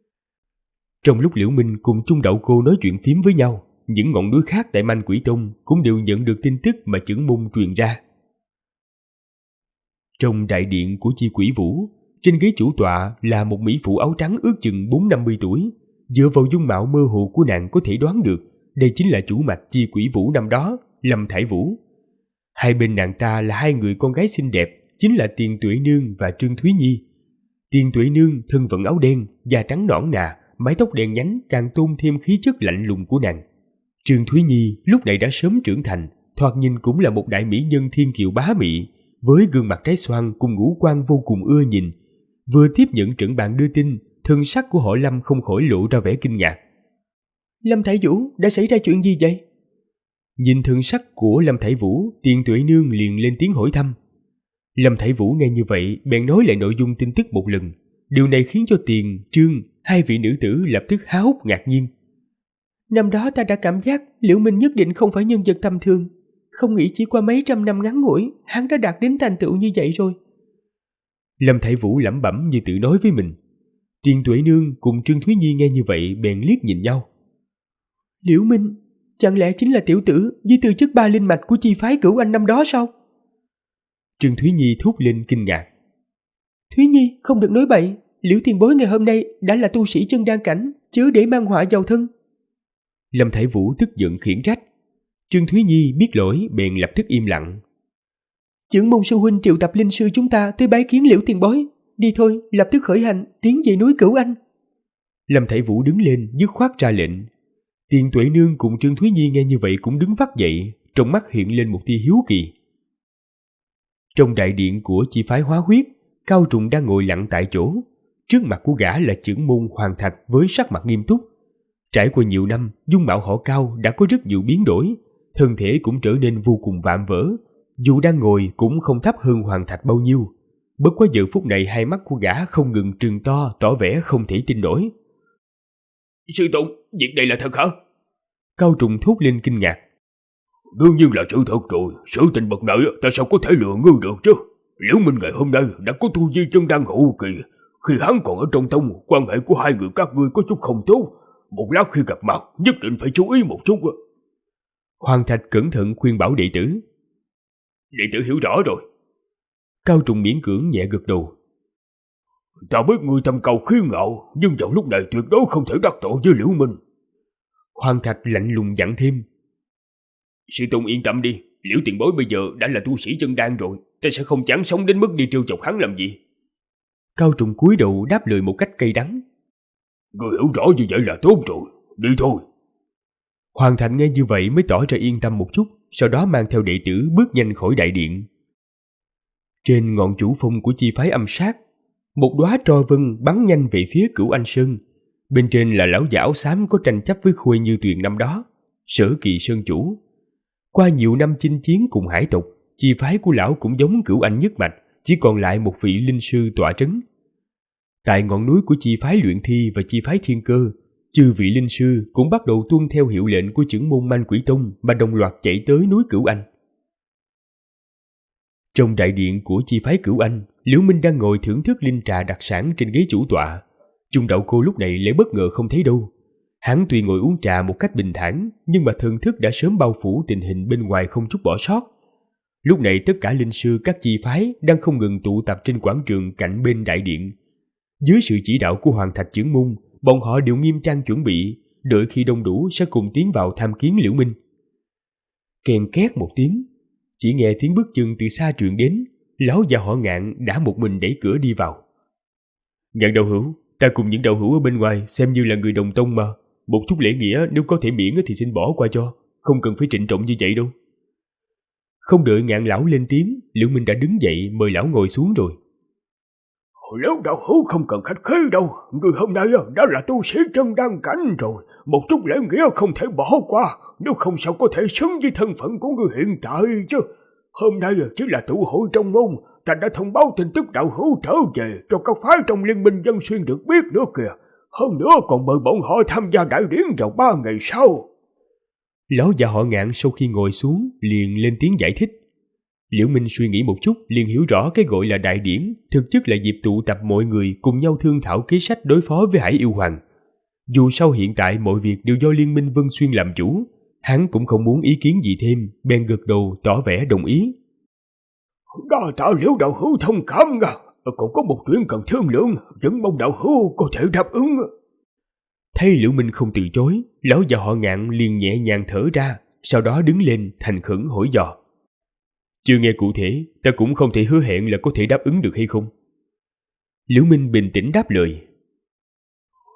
Trong lúc Liễu Minh cùng Chung Đậu Cô nói chuyện phím với nhau, những ngọn núi khác tại Man Quỷ Tông cũng đều nhận được tin tức mà trưởng môn truyền ra. Trong đại điện của Chi Quỷ Vũ, trên ghế chủ tọa là một mỹ phụ áo trắng ước chừng 40-50 tuổi. Dựa vào dung mạo mơ hồ của nàng có thể đoán được đây chính là chủ mạch Chi Quỷ Vũ năm đó, Lâm Thải Vũ. Hai bên nàng ta là 2 người con gái xinh đẹp, chính là Tiền Tuệ Nương và Trương Thúy Nhi. Tiền Tuệ Nương thân vận áo đen, da trắng nõn nà, mái tóc đen nhánh càng tôn thêm khí chất lạnh lùng của nàng. Trương Thúy Nhi lúc này đã sớm trưởng thành, thoạt nhìn cũng là một đại mỹ nhân thiên kiều bá mị, với gương mặt trái xoan cùng ngũ quan vô cùng ưa nhìn. Vừa tiếp nhận trận bạn đưa tin, thân sắc của họ Lâm không khỏi lộ ra vẻ kinh ngạc. Lâm Thải Vũ, đã xảy ra chuyện gì vậy? Nhìn thân sắc của Lâm Thải Vũ, Tiền Tuệ Nương liền lên tiếng hỏi thăm. Lâm Thải Vũ nghe như vậy bèn nói lại nội dung tin tức một lần. Điều này khiến cho Tiền, Trương, hai vị nữ tử lập tức há hốc ngạc nhiên. Năm đó ta đã cảm giác Liễu Minh nhất định không phải nhân vật tầm thường. Không nghĩ chỉ qua mấy trăm năm ngắn ngủi, hắn đã đạt đến thành tựu như vậy rồi. Lâm Thải Vũ lẩm bẩm như tự nói với mình. Tiền Tuệ Nương cùng Trương Thúy Nhi nghe như vậy bèn liếc nhìn nhau. Liễu Minh, chẳng lẽ chính là tiểu tử với tư chất 3 linh mạch của chi phái Cửu Anh năm đó sao? Trương Thúy Nhi thốt lên kinh ngạc. Thúy Nhi, không được nói bậy. Liễu tiền bối ngày hôm nay đã là tu sĩ chân đan cảnh, chớ để mang họa vào thân. Lâm Thải Vũ tức giận khiển trách. Trương Thúy Nhi biết lỗi bèn lập tức im lặng. Chưởng môn sư huynh triệu tập linh sư chúng ta tới bái kiến Liễu tiền bối. Đi thôi, lập tức khởi hành, tiến về núi Cửu Anh. Lâm Thải Vũ đứng lên dứt khoát ra lệnh. Tiền Tuệ Nương cùng Trương Thúy Nhi nghe như vậy cũng đứng vắt dậy, trong mắt hiện lên một tia hiếu kỳ. Trong đại điện của chi phái Hóa Huyết, Cao Trùng đang ngồi lặng tại chỗ. Trước mặt của gã là chưởng môn Hoàng Thạch với sắc mặt nghiêm túc. Trải qua nhiều năm, dung mạo họ Cao đã có rất nhiều biến đổi, thân thể cũng trở nên vô cùng vạm vỡ. Dù đang ngồi cũng không thấp hơn Hoàng Thạch bao nhiêu. Bất quá giờ phút này hai mắt của gã không ngừng trừng to, tỏ vẻ không thể tin nổi. Sư Tôn, việc này là thật hả? Cao Trùng thốt lên kinh ngạc. Đương nhiên là sự thật rồi, sự tình bậc này ta sao có thể lừa ngươi được chứ? Liễu Minh ngày hôm nay đã có tu vi chân đan hậu kỳ. Khi hắn còn ở trong tông, quan hệ của hai người các ngươi có chút không tốt. Một lát khi gặp mặt, nhất định phải chú ý một chút. Hoàng Thạch cẩn thận khuyên bảo đệ tử. Đệ tử hiểu rõ rồi. Cao Trùng miễn cưỡng nhẹ gật đầu. Ta biết ngươi tâm cao khí ngạo, nhưng vào lúc này tuyệt đối không thể đắc tội với Liễu Minh. Hoàng Thạch lạnh lùng dặn thêm. Sư Tôn yên tâm đi, Liễu tiền bối bây giờ đã là tu sĩ chân đan rồi, ta sẽ không chán sống đến mức đi trêu chọc hắn làm gì. Cao Trùng cúi đầu đáp lời một cách cay đắng. Ngươi hiểu rõ như vậy là tốt rồi, đi thôi. Hoàng Thạch nghe như vậy mới tỏ ra yên tâm một chút, sau đó mang theo đệ tử bước nhanh khỏi đại điện. Trên ngọn chủ phong của chi phái Âm Sát, một đóa tro vân bắn nhanh về phía Cửu Anh Sơn. Bên trên là lão già áo xám có tranh chấp với Khôi Như Tuyền năm đó, Sở Kỳ Sơn chủ. Qua nhiều năm chinh chiến cùng hải tộc, chi phái của lão cũng giống Cửu Anh nhất mạch, chỉ còn lại một vị linh sư tọa trấn. Tại ngọn núi của chi phái Luyện Thi và chi phái Thiên Cơ, chư vị linh sư cũng bắt đầu tuân theo hiệu lệnh của chưởng môn Man Quỷ Tông mà đồng loạt chạy tới núi Cửu Anh. Trong đại điện của chi phái Cửu Anh, Liễu Minh đang ngồi thưởng thức linh trà đặc sản trên ghế chủ tọa. Trung Đạo Cô lúc này lại bất ngờ không thấy đâu. Hắn tuy ngồi uống trà một cách bình thản, nhưng mà thần thức đã sớm bao phủ tình hình bên ngoài không chút bỏ sót. Lúc này tất cả linh sư các chi phái đang không ngừng tụ tập trên quảng trường cạnh bên đại điện. Dưới sự chỉ đạo của Hoàng Thạch chưởng môn, bọn họ đều nghiêm trang chuẩn bị, đợi khi đông đủ sẽ cùng tiến vào tham kiến Liễu Minh. Kèn két một tiếng, chỉ nghe tiếng bước chân từ xa truyền đến, lão già họ Ngạn đã một mình đẩy cửa đi vào. Ngạn đạo hữu, ta cùng những đạo hữu ở bên ngoài xem như là người đồng tông mà, một chút lễ nghĩa nếu có thể miễn thì xin bỏ qua cho, không cần phải trịnh trọng như vậy đâu. Không đợi Ngạn lão lên tiếng, Liễu Minh đã đứng dậy mời lão ngồi xuống rồi. Liễu đạo hữu không cần khách khí đâu, người hôm nay đã là tu sĩ chân đan cảnh rồi, một chút lễ nghĩa không thể bỏ qua, nếu không sao có thể xứng với thân phận của người hiện tại chứ. Hôm nay chỉ là tụ hội trong môn, ta đã thông báo tin tức đạo hữu trở về cho các phái trong liên minh Dân Xuyên được biết nữa kìa. Hơn nữa còn mời bọn họ tham gia đại điển vào 3 ngày sau. Lão già họ Ngạn sau khi ngồi xuống liền lên tiếng giải thích. Liễu Minh suy nghĩ một chút liền hiểu rõ cái gọi là đại điển thực chất là dịp tụ tập mọi người cùng nhau thương thảo kế sách đối phó với Hải Yêu Hoàng. Dù sao hiện tại mọi việc đều do liên minh Vân Xuyên làm chủ, hắn cũng không muốn ý kiến gì thêm, bèn gật đầu tỏ vẻ đồng ý. Đa tạ Liễu đạo hữu thông cảm à, còn có một chuyện cần thương lượng, vẫn mong đạo hữu có thể đáp ứng. Thấy Liễu Minh không từ chối, lão già họ Ngạn liền nhẹ nhàng thở ra, sau đó đứng lên thành khẩn hỏi dò. Chưa nghe cụ thể, ta cũng không thể hứa hẹn là có thể đáp ứng được hay không. Liễu Minh bình tĩnh đáp lời.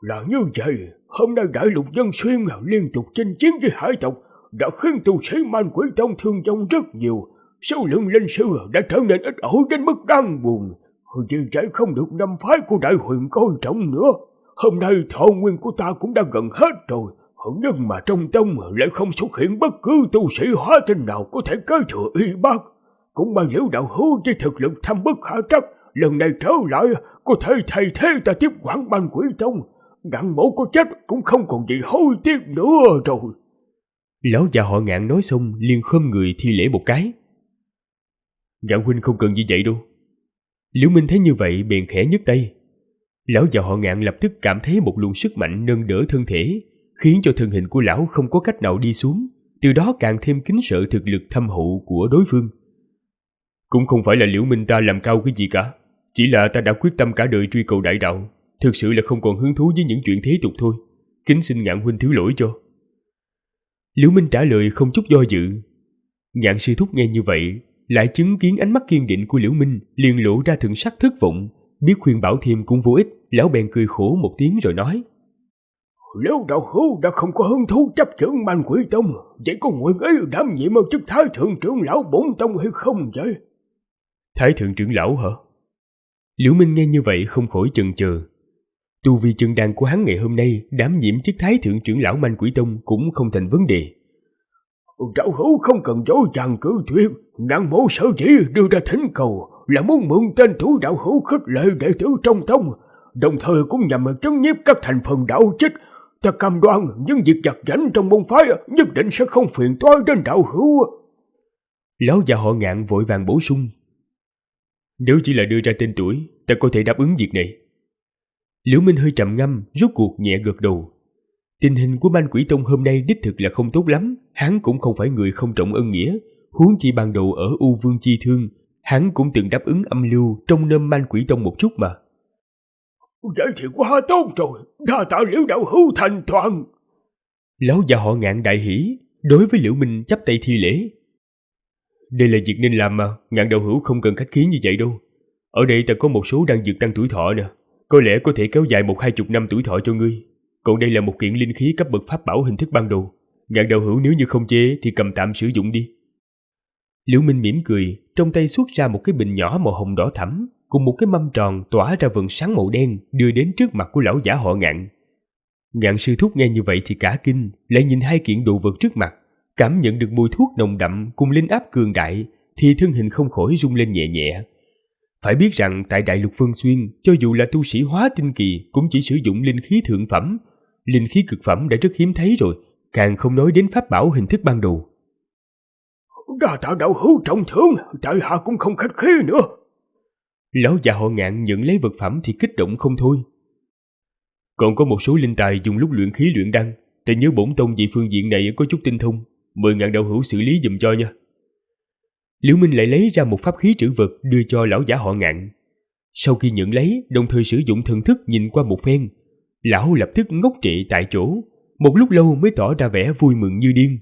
Là như vậy, hôm nay Đại Lục Dân Xuyên liên tục chinh chiến với hải tộc đã khiến tu sĩ Man Quỷ Tông thương vong rất nhiều. Số lượng linh sư đã trở nên ít ỏi đến mức đáng buồn. Vì vậy không được năm phái của Đại Huyền coi trọng nữa. Hôm nay thọ nguyên của ta cũng đã gần hết rồi. Nhưng mà trong tông lại không xuất hiện bất cứ tu sĩ hóa tinh nào có thể kế thừa y bác. Cũng bằng Liễu đạo hữu với thực lực thâm bất khả trắc, lần này trở lại có thể thay thế ta tiếp quản Man Quỷ Tông. Ngạn mộ có chết cũng không còn gì hối tiếc nữa rồi. Lão già họ Ngạn nói xong liền khom người thi lễ một cái. Ngạn huynh không cần như vậy đâu. Liễu Minh thấy như vậy bèn khẽ nhấc tay. Lão già họ Ngạn lập tức cảm thấy một luồng sức mạnh nâng đỡ thân thể, khiến cho thân hình của lão không có cách nào đi xuống, từ đó càng thêm kính sợ thực lực thâm hậu của đối phương. Cũng không phải là Liễu Minh ta làm cao cái gì cả, chỉ là ta đã quyết tâm cả đời truy cầu đại đạo, thực sự là không còn hứng thú với những chuyện thế tục thôi. Kính xin Ngạn huynh thứ lỗi cho. Liễu Minh trả lời không chút do dự. Ngạn sư thúc nghe như vậy, lại chứng kiến ánh mắt kiên định của Liễu Minh, liền lộ ra thần sắc thất vọng, biết khuyên bảo thêm cũng vô ích, lão bèn cười khổ một tiếng rồi nói: Liễu đạo hữu đã không có hứng thú chấp trưởng Man Quỷ Tông, vậy có nguyện ý đảm nhiệm chức Thái thượng trưởng lão bổn tông hay không vậy? Thái thượng trưởng lão hả? Liễu Minh nghe như vậy không khỏi chần chờ. Tu vi chân đan của hắn ngày hôm nay đảm nhiệm chức Thái thượng trưởng lão Man Quỷ Tông cũng không thành vấn đề. Đạo hữu không cần dối dàng cử tuyệt, Ngạn mộ sở dĩ đưa ra thỉnh cầu là muốn mượn tên thủ đạo hữu khích lệ đệ tử trong tông, đồng thời cũng nhằm trấn nhiếp các thành phần đạo chích. Ta cam đoan những việc giặt giảnh trong môn phái nhất định sẽ không phiền toái đến đạo hữu. Lão già họ Ngạn vội vàng bổ sung: Nếu chỉ là đưa ra tên tuổi, ta có thể đáp ứng việc này. Liễu Minh hơi trầm ngâm, rốt cuộc nhẹ gật đầu. Tình hình của Man Quỷ Tông hôm nay đích thực là không tốt lắm, hắn cũng không phải người không trọng ân nghĩa, huống chi ban đầu ở U Vương Chi Thương, hắn cũng từng đáp ứng âm lưu trong nôm Man Quỷ Tông một chút mà. Vậy thì quá tốt rồi, đa tạ Liễu đạo hữu thành toàn. Lão già họ Ngạn đại hỉ, đối với Liễu Minh chắp tay thi lễ. Đây là việc nên làm mà, Ngạn đạo hữu không cần khách khí như vậy đâu. Ở đây ta có một số đan dược tăng tuổi thọ nè, có lẽ có thể kéo dài 1-20 năm tuổi thọ cho ngươi. Còn đây là một kiện linh khí cấp bậc pháp bảo hình thức ban đầu, Ngạn đạo hữu nếu như không chê thì cầm tạm sử dụng đi. Liễu Minh mỉm cười, trong tay xuất ra một cái bình nhỏ màu hồng đỏ thẫm cùng một cái mâm tròn tỏa ra vầng sáng màu đen đưa đến trước mặt của lão giả họ Ngạn. Ngạn sư thúc nghe như vậy thì cả kinh, lại nhìn hai kiện đồ vật trước mặt, cảm nhận được mùi thuốc nồng đậm cùng linh áp cường đại thì thân hình không khỏi rung lên nhẹ nhẹ. Phải biết rằng tại Đại Lục Vân Xuyên, cho dù là tu sĩ hóa tinh kỳ cũng chỉ sử dụng linh khí thượng phẩm, linh khí cực phẩm đã rất hiếm thấy rồi, càng không nói đến pháp bảo hình thức ban đầu. Đa tạ đạo hữu trọng thưởng, tại hạ cũng không khách khí nữa. Lão già họ Ngạn nhận lấy vật phẩm thì kích động không thôi. Còn có một số linh tài dùng lúc luyện khí luyện đan, ta nhớ bổn tông về phương diện này có chút tinh thông, mời Ngạn đạo hữu xử lý giùm cho nha. Liễu Minh lại lấy ra một pháp khí trữ vật đưa cho lão giả họ Ngạn. Sau khi nhận lấy, đồng thời sử dụng thần thức nhìn qua một phen, lão lập tức ngốc trệ tại chỗ, một lúc lâu mới tỏ ra vẻ vui mừng như điên.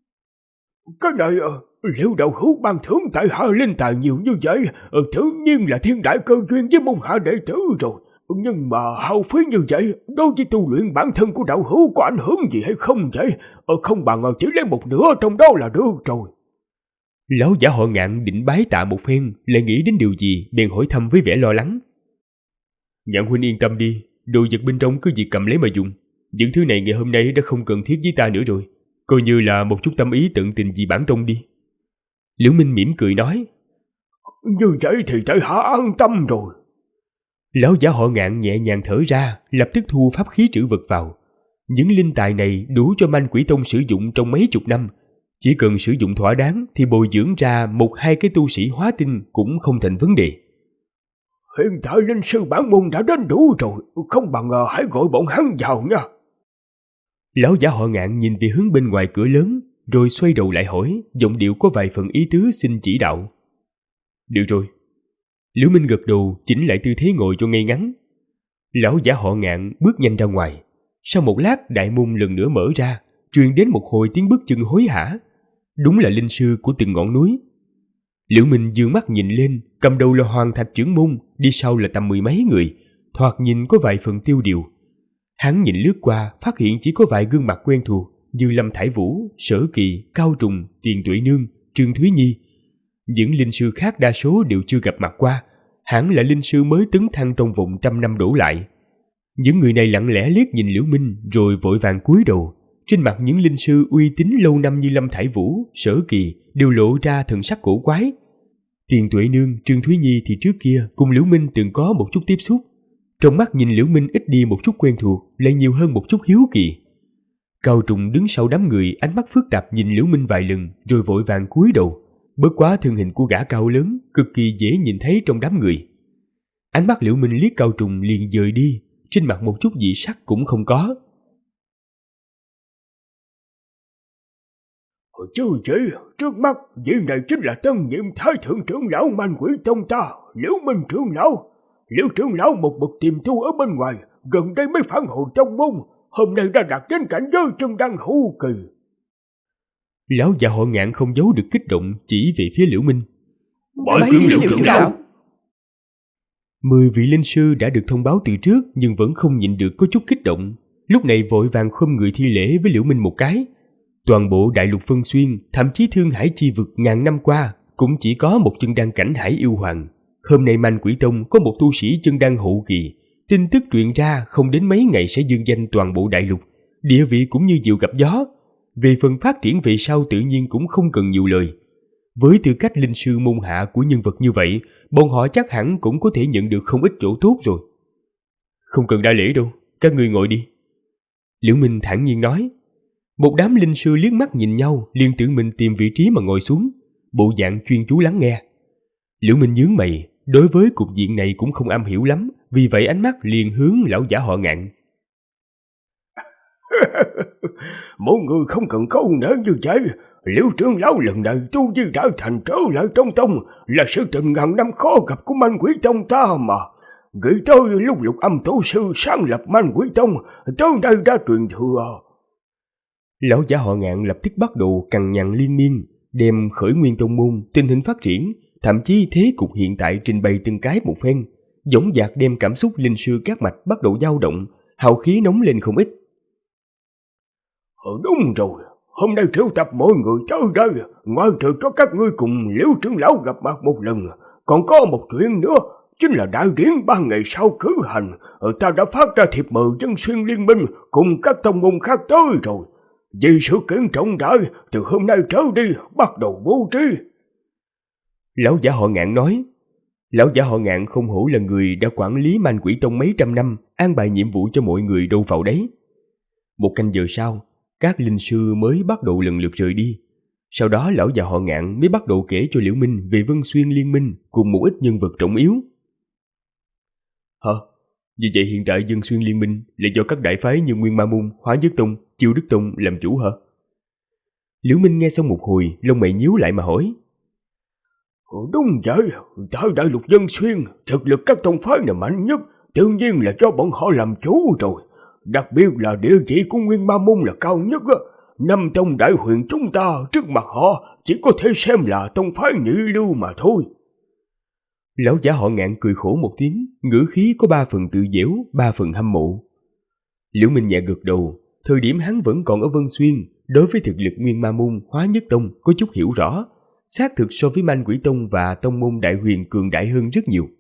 Cái này Liễu đạo hữu ban thưởng tại hạ linh tài nhiều như vậy, tự nhiên là thiên đại cơ duyên với môn hạ đệ tử rồi. Nhưng mà hao phí như vậy, đối với tu luyện bản thân của đạo hữu có ảnh hưởng gì hay không vậy? Không bằng chỉ lấy một nửa trong đó là được rồi. Lão giả họ Ngạn định bái tạ một phen, lại nghĩ đến điều gì, bèn hỏi thăm với vẻ lo lắng. Ngạn huynh yên tâm đi, đồ vật bên trong cứ việc cầm lấy mà dùng. Những thứ này ngày hôm nay đã không cần thiết với ta nữa rồi, coi như là một chút tâm ý tận tình vì bản tông đi. Liễu Minh mỉm cười nói. Như vậy thì tại hạ an tâm rồi. Lão giả họ Ngạn nhẹ nhàng thở ra, lập tức thu pháp khí trữ vật vào. Những linh tài này đủ cho Man Quỷ Tông sử dụng trong mấy chục năm. Chỉ cần sử dụng thỏa đáng thì bồi dưỡng ra 1-2 cái tu sĩ hóa tinh cũng không thành vấn đề. Hiện tại linh sư bản môn đã đến đủ rồi, không bằng hãy gọi bọn hắn vào nha. Lão giả họ Ngạn nhìn về hướng bên ngoài cửa lớn, rồi xoay đầu lại hỏi, giọng điệu có vài phần ý tứ xin chỉ đạo. Được rồi. Liễu Minh gật đầu, chỉnh lại tư thế ngồi cho ngay ngắn. Lão giả họ Ngạn bước nhanh ra ngoài. Sau một lát, đại môn lần nữa mở ra, truyền đến một hồi tiếng bước chân hối hả. Đúng là linh sư của từng ngọn núi. Liễu Minh dương mắt nhìn lên, cầm đầu là Hoàng Thạch trưởng môn, đi sau là tầm 10 mấy người, thoạt nhìn có vài phần tiêu điều. Hắn nhìn lướt qua, phát hiện chỉ có vài gương mặt quen thuộc như Lâm Thải Vũ, Sở Kỳ, Cao Trùng, Tiền Tuệ Nương, Trương Thúy Nhi. Những linh sư khác đa số đều chưa gặp mặt qua, hẳn là linh sư mới tấn thăng trong vòng 100 năm đổ lại. Những người này lặng lẽ liếc nhìn Liễu Minh rồi vội vàng cúi đầu. Trên mặt những linh sư uy tín lâu năm như Lâm Thải Vũ, Sở Kỳ đều lộ ra thần sắc cổ quái. Tiền Tuệ Nương, Trương Thúy Nhi thì trước kia cùng Liễu Minh từng có một chút tiếp xúc. Trong mắt nhìn Liễu Minh ít đi một chút quen thuộc, lại nhiều hơn một chút hiếu kỳ. Cao Trùng đứng sau đám người, ánh mắt phức tạp nhìn Liễu Minh vài lần rồi vội vàng cúi đầu. Bất quá thân hình của gã cao lớn, cực kỳ dễ nhìn thấy trong đám người. Ánh mắt Liễu Minh liếc Cao Trùng liền dời đi, trên mặt một chút dị sắc cũng không có. Chứ gì, trước mắt vị này chính là tân nhiệm thái thượng trưởng lão Man Quỷ Tông ta, Liễu Minh trưởng lão. Liễu trưởng lão một bậc tiềm tu ở bên ngoài, gần đây mới phản hồi tông môn, hôm nay đã đạt đến cảnh giới chân đăng hữu kỳ. Lão già họ Ngạn không giấu được kích động, chỉ về phía Liễu Minh. Bái kiến Liễu trưởng lão. 10 vị linh sư đã được thông báo từ trước nhưng vẫn không nhịn được có chút kích động, lúc này vội vàng khom người thi lễ với Liễu Minh một cái. Toàn bộ đại lục Vân Xuyên, thậm chí Thương Hải chi vực ngàn năm qua cũng chỉ có một chân đăng cảnh Hải Yêu Hoàng. Hôm nay Man Quỷ Tông có một tu sĩ chân đăng hậu kỳ, tin tức truyền ra không đến mấy ngày sẽ dương danh toàn bộ đại lục, địa vị cũng như diều gặp gió. Về phần phát triển về sau tự nhiên cũng không cần nhiều lời. Với tư cách linh sư môn hạ của nhân vật như vậy, bọn họ chắc hẳn cũng có thể nhận được không ít chỗ tốt rồi. Không cần đa lễ đâu, các ngươi ngồi đi. Liễu Minh thản nhiên nói. Một đám linh sư liếc mắt nhìn nhau, liền tự mình tìm vị trí mà ngồi xuống, bộ dạng chuyên chú lắng nghe. Liễu Minh nhướng mày, đối với cục diện này cũng không am hiểu lắm, vì vậy ánh mắt liền hướng lão giả họ Ngạn. Mọi người không cần câu nỡ như vậy. Liễu trưởng lão lần này tu vi đã thành trở lại trong tông, là sự tình ngàn năm khó gặp của Man Quỷ Tông ta mà. Nghĩ tới lúc Lục Âm tổ sư sáng lập Man Quỷ Tông, tới đây đã truyền thừa. Lão giả họ Ngạn lập tức bắt đầu cằn nhằn liên miên, đem khởi nguyên tông môn, tình hình phát triển, thậm chí thế cục hiện tại trình bày từng cái một phen, dõng dạc đem cảm xúc linh sư các mạch bắt đầu dao động, hào khí nóng lên không ít. Đúng rồi, hôm nay triệu tập mọi người tới đây, ngoài trừ cho các ngươi cùng Liễu trưởng lão gặp mặt một lần, còn có một chuyện nữa, chính là đại điển 3 ngày sau cử hành, ta đã phát ra thiệp mời Dân Xuyên Liên Minh cùng các tông môn khác tới rồi. Vì sự kiện trọng đại, từ hôm nay trở đi bắt đầu bố trí. Lão giả họ Ngạn nói. Lão giả họ Ngạn không hổ là người đã quản lý Man Quỷ Tông mấy trăm năm, an bài nhiệm vụ cho mọi người đâu vào đấy. Một canh giờ sau, các linh sư mới bắt đầu lần lượt rời đi. Sau đó lão già họ Ngạn mới bắt đầu kể cho Liễu Minh về Vân Xuyên Liên Minh cùng một ít nhân vật trọng yếu. Hả? Vì vậy hiện tại Vân Xuyên Liên Minh là do các đại phái như Nguyên Ma Môn, Hóa Nhất Tông, Chiêu Đức Tông làm chủ hả? Liễu Minh nghe xong một hồi, lông mày nhíu lại mà hỏi. Đúng vậy, tại đại lục Vân Xuyên, thực lực các tông phái này mạnh nhất, tự nhiên là do bọn họ làm chủ rồi. Đặc biệt là địa vị của Nguyên Ma Môn là cao nhất. 5 tông đại huyền chúng ta trước mặt họ chỉ có thể xem là tông phái nhị lưu mà thôi. Lão giả họ Ngạn cười khổ một tiếng, ngữ khí có 3 phần tự giễu, 3 phần hâm mộ. Liễu Minh nhẹ gật đầu, thời điểm hắn vẫn còn ở Vân Xuyên, đối với thực lực Nguyên Ma Môn, Hóa Nhất Tông có chút hiểu rõ, xác thực so với Man Quỷ Tông và tông môn đại huyền cường đại hơn rất nhiều.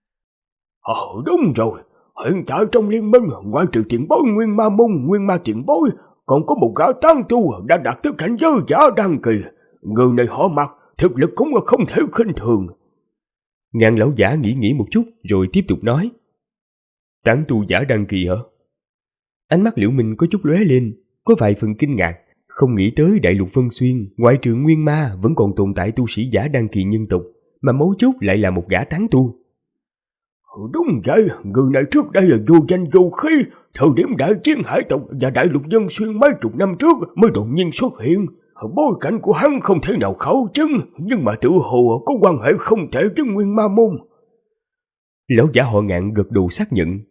Đúng rồi, hiện tại trong liên minh, ngoài trừ tiền bối Nguyên Ma Môn, Nguyên Ma tiền bối, còn có một gã tán tu đã đạt tới cảnh giới giả đăng kỳ. Người này họ Mặc, thực lực cũng không thể khinh thường. Ngạn lão giả nghĩ một chút rồi tiếp tục nói. Tán tu giả đăng kỳ hả? Ánh mắt Liễu Minh có chút lóe lên, có vài phần kinh ngạc, không nghĩ tới đại lục Vân Xuyên, ngoại trừ Nguyên Ma vẫn còn tồn tại tu sĩ giả đăng kỳ nhân tộc, mà mấu chốt lại là một gã tán tu. Đúng vậy, người này trước đây là vô danh vô khí, thời điểm đại chiến hải tộc và đại lục Vân Xuyên mấy chục năm trước mới đột nhiên xuất hiện. Bối cảnh của hắn không thể nào khảo chứng, nhưng mà tự hồ có quan hệ không thể với Nguyên Ma Môn. Lão giả họ Ngạn gật đầu xác nhận.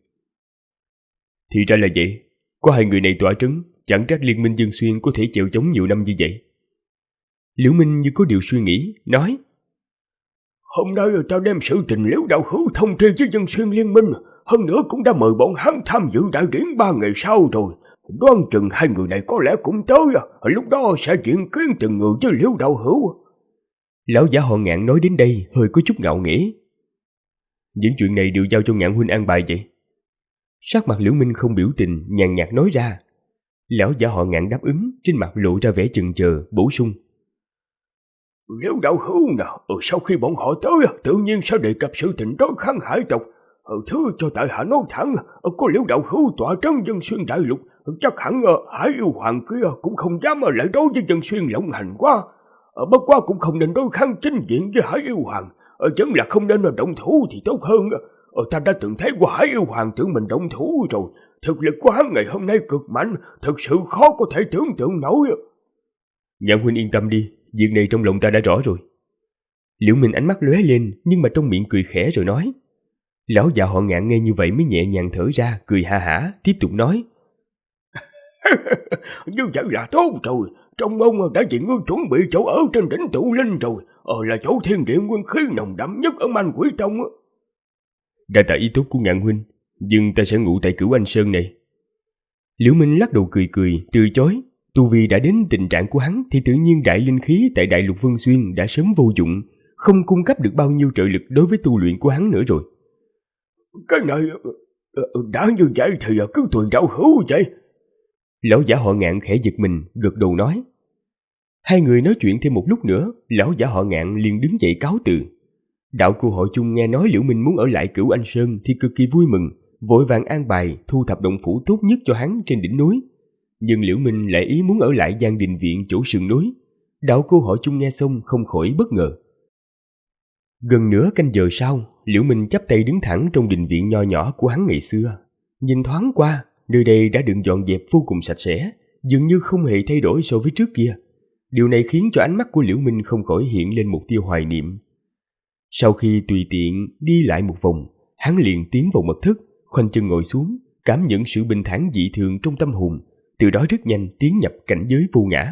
Thì ra là vậy, có 2 người này tỏa trấn, chẳng trách liên minh Vân Xuyên có thể chịu chống nhiều năm như vậy. Liễu Minh như có điều suy nghĩ, nói. Hôm nay ta đem sự tình Liễu đạo hữu thông tri với Vân Xuyên Liên Minh, hơn nữa cũng đã mời bọn hắn tham dự đại điển 3 ngày sau rồi. Đoán chừng hai người này có lẽ cũng tới, lúc đó sẽ diện kiến từng người với Liễu đạo hữu. Lão giả họ Ngạn nói đến đây hơi có chút ngạo nghễ. Những chuyện này đều giao cho Ngạn huynh an bài vậy? Sắc mặt Liễu Minh không biểu tình, nhàn nhạt nói ra. Lão giả họ Ngạn đáp ứng, trên mặt lộ ra vẻ chần chờ, bổ sung. Liễu đạo hữu nào, sau khi bọn họ tới, tự nhiên sẽ đề cập sự tình đối kháng hải tộc. Thứ cho tại hạ nói thẳng, có Liễu đạo hữu tọa trấn Dân Xuyên đại lục, chắc hẳn Hải yêu hoàng kia cũng không dám lại đối với Dân Xuyên lộng hành quá. Bất quá cũng không nên đối kháng chính diện với Hải yêu hoàng, chẳng là không nên động thủ thì tốt hơn. Ta đã từng thấy qua Hải yêu hoàng tự mình động thủ rồi, thực lực của hắn ngày hôm nay cực mạnh, thật sự khó có thể tưởng tượng nổi. Ngạn huynh yên tâm đi, việc này trong lòng ta đã rõ rồi. Liễu Minh ánh mắt lóe lên, nhưng mà trong miệng cười khẽ rồi nói. Lão già họ Ngạn nghe như vậy mới nhẹ nhàng thở ra, cười ha hả, tiếp tục nói. Như vậy là tốt rồi, trong môn đã vì ngươi chuẩn bị chỗ ở trên đỉnh Tụ Linh rồi, là chỗ thiên địa nguyên khí nồng đậm nhất ở Man Quỷ Tông. Đa tạ ý tốt của Ngạn huynh, nhưng ta sẽ ngủ tại Cửu Anh Sơn này. Liễu Minh lắc đầu cười cười, từ chối. Tu vi đã đến tình trạng của hắn thì tự nhiên đại linh khí tại Đại Lục Vân Xuyên đã sớm vô dụng, không cung cấp được bao nhiêu trợ lực đối với tu luyện của hắn nữa rồi. Cái này đã như vậy thì cứ tùy đạo hữu vậy. Lão giả họ Ngạn khẽ giật mình, gật đầu nói. Hai người nói chuyện thêm một lúc nữa, lão giả họ Ngạn liền đứng dậy cáo từ. Đạo cô hội chung nghe nói Liễu Minh muốn ở lại Cửu Anh Sơn thì cực kỳ vui mừng, vội vàng an bài thu thập động phủ tốt nhất cho hắn trên đỉnh núi. Nhưng Liễu Minh lại ý muốn ở lại Giang Đình Viện chỗ sườn núi. Đạo cô hội chung nghe xong không khỏi bất ngờ. Gần nửa canh giờ sau, Liễu Minh chắp tay đứng thẳng trong đình viện nho nhỏ của hắn ngày xưa. Nhìn thoáng qua, nơi đây đã được dọn dẹp vô cùng sạch sẽ, dường như không hề thay đổi so với trước kia. Điều này khiến cho ánh mắt của Liễu Minh không khỏi hiện lên một tia hoài niệm. Sau khi tùy tiện đi lại một vòng, hắn liền tiến vào mật thất, khoanh chân ngồi xuống, cảm nhận sự bình thản dị thường trong tâm hồn, từ đó rất nhanh tiến nhập cảnh giới vô ngã.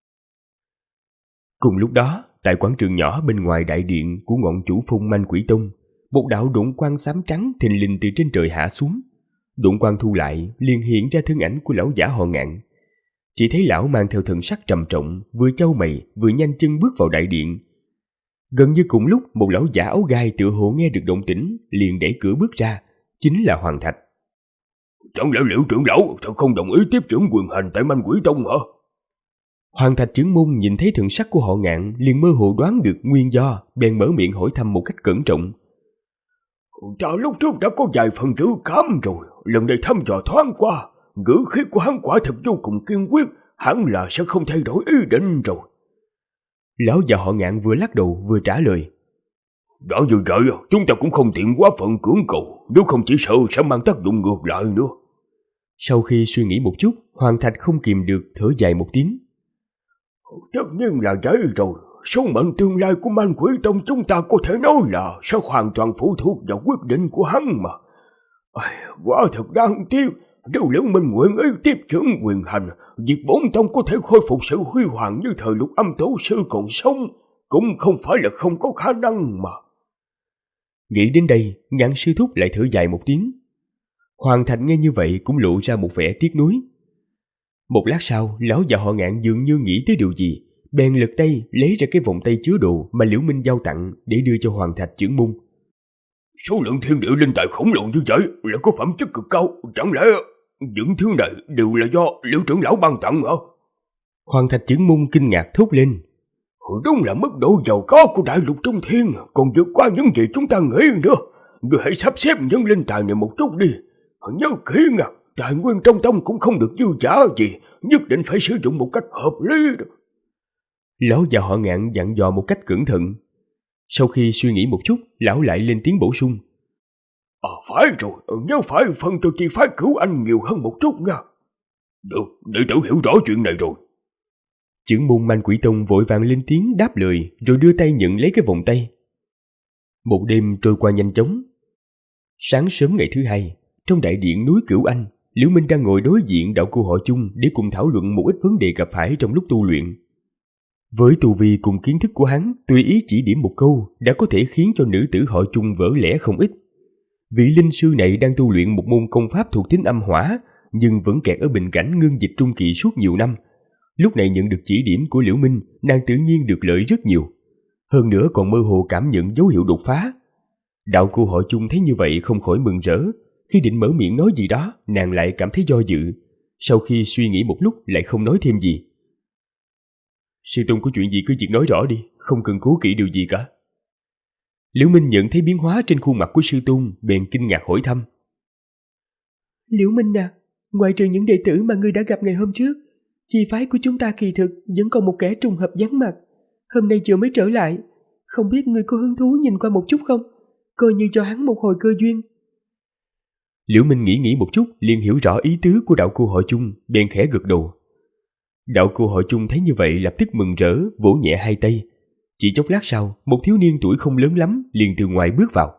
Cùng lúc đó, tại quảng trường nhỏ bên ngoài đại điện của ngọn chủ phong Man Quỷ Tông, một đạo độn quang xám trắng thình lình từ trên trời hạ xuống. Độn quang thu lại, liền hiện ra thân ảnh của lão giả họ Ngạn. Chỉ thấy lão mang theo thần sắc trầm trọng, vừa chau mày vừa nhanh chân bước vào đại điện. Gần như cùng lúc, một lão giả áo gai tựa hồ nghe được động tĩnh, liền đẩy cửa bước ra, chính là Hoàng Thạch. Chẳng lẽ Liễu trưởng lão thật không đồng ý tiếp trưởng quyền hành tại Man Quỷ Tông hả? Hoàng Thạch trưởng môn nhìn thấy thần sắc của họ Ngạn, liền mơ hồ đoán được nguyên do, bèn mở miệng hỏi thăm một cách cẩn trọng. Ta lúc trước đã có vài phần dự cảm rồi, lần này thăm dò thoáng qua, ngữ khí của hắn quả thực vô cùng kiên quyết, hẳn là sẽ không thay đổi ý định rồi. Lão già họ Ngạn vừa lắc đầu vừa trả lời. Đã như vậy, chúng ta cũng không tiện quá phận cưỡng cầu, nếu không chỉ sợ sẽ mang tác dụng ngược lại nữa. Sau khi suy nghĩ một chút, Hoàng Thạch không kìm được thở dài một tiếng. Tất nhiên là vậy rồi, số mệnh tương lai của Man Quỷ Tông chúng ta có thể nói là sẽ hoàn toàn phụ thuộc vào quyết định của hắn mà. Quả thật đáng tiếc, nếu Liễu Minh nguyện ý tiếp trưởng quyền hành, việc bổn tông có thể khôi phục sự huy hoàng như thời lúc âm tổ sư còn sống, cũng không phải là không có khả năng mà. Nghĩ đến đây, Ngạn sư thúc lại thở dài một tiếng. Hoàng Thạch nghe như vậy cũng lộ ra một vẻ tiếc nuối. Một lát sau, lão già họ Ngạn dường như nghĩ tới điều gì, bèn lật tay lấy ra cái vòng tay chứa đồ mà Liễu Minh giao tặng để đưa cho Hoàng Thạch trưởng môn. Số lượng thiên địa linh tài khổng lồ như vậy lại có phẩm chất cực cao, chẳng lẽ những thứ này đều là do Liễu trưởng lão ban tặng hả? Hoàng Thạch trưởng môn kinh ngạc thốt lên. Đúng là mức độ giàu có của đại lục Trung Thiên còn vượt qua những gì chúng ta nghĩ nữa. Ngươi hãy sắp xếp những linh tài này một chút đi. Nhớ kỹ nha, tài nguyên trong tông cũng không được dư giả gì, nhất định phải sử dụng một cách hợp lý. Lão già họ Ngạn dặn dò một cách cẩn thận. Sau khi suy nghĩ một chút, lão lại lên tiếng bổ sung. Phải rồi, nhớ phải phân cho chi phái Cửu Anh nhiều hơn một chút nha. Được, đệ tử hiểu rõ chuyện này rồi. Trưởng môn Man Quỷ Tông vội vàng lên tiếng đáp lời, rồi đưa tay nhận lấy cái vòng tay. Một đêm trôi qua nhanh chóng. Sáng sớm ngày thứ hai, trong đại điện núi Cửu Anh, Liễu Minh đang ngồi đối diện đạo cô họ chung để cùng thảo luận một ít vấn đề gặp phải trong lúc tu luyện. Với tu vi cùng kiến thức của hắn, tùy ý chỉ điểm một câu đã có thể khiến cho nữ tử họ chung vỡ lẽ không ít. Vị linh sư này đang tu luyện một môn công pháp thuộc tính âm hỏa, nhưng vẫn kẹt ở bình cảnh ngưng dịch trung kỳ suốt nhiều năm. Lúc này nhận được chỉ điểm của Liễu Minh, nàng tự nhiên được lợi rất nhiều. Hơn nữa còn mơ hồ cảm nhận dấu hiệu đột phá. Đạo cô họ Chung thấy như vậy không khỏi mừng rỡ. Khi định mở miệng nói gì đó, nàng lại cảm thấy do dự. Sau khi suy nghĩ một lúc lại không nói thêm gì. Sư tôn có chuyện gì cứ việc nói rõ đi, không cần cố kỵ điều gì cả. Liễu Minh nhận thấy biến hóa trên khuôn mặt của sư tôn, bèn kinh ngạc hỏi thăm. Liễu Minh à, ngoại trừ những đệ tử mà ngươi đã gặp ngày hôm trước, chi phái của chúng ta kỳ thực vẫn còn một kẻ trùng hợp vắng mặt. Hôm nay vừa mới trở lại, không biết ngươi có hứng thú nhìn qua một chút không? Coi như cho hắn một hồi cơ duyên. Liễu Minh nghĩ một chút, liền hiểu rõ ý tứ của đạo cô họ Chung, bèn khẽ gật đầu. Đạo cô họ Chung thấy như vậy lập tức mừng rỡ, vỗ nhẹ hai tay. Chỉ chốc lát sau, một thiếu niên tuổi không lớn lắm liền từ ngoài bước vào.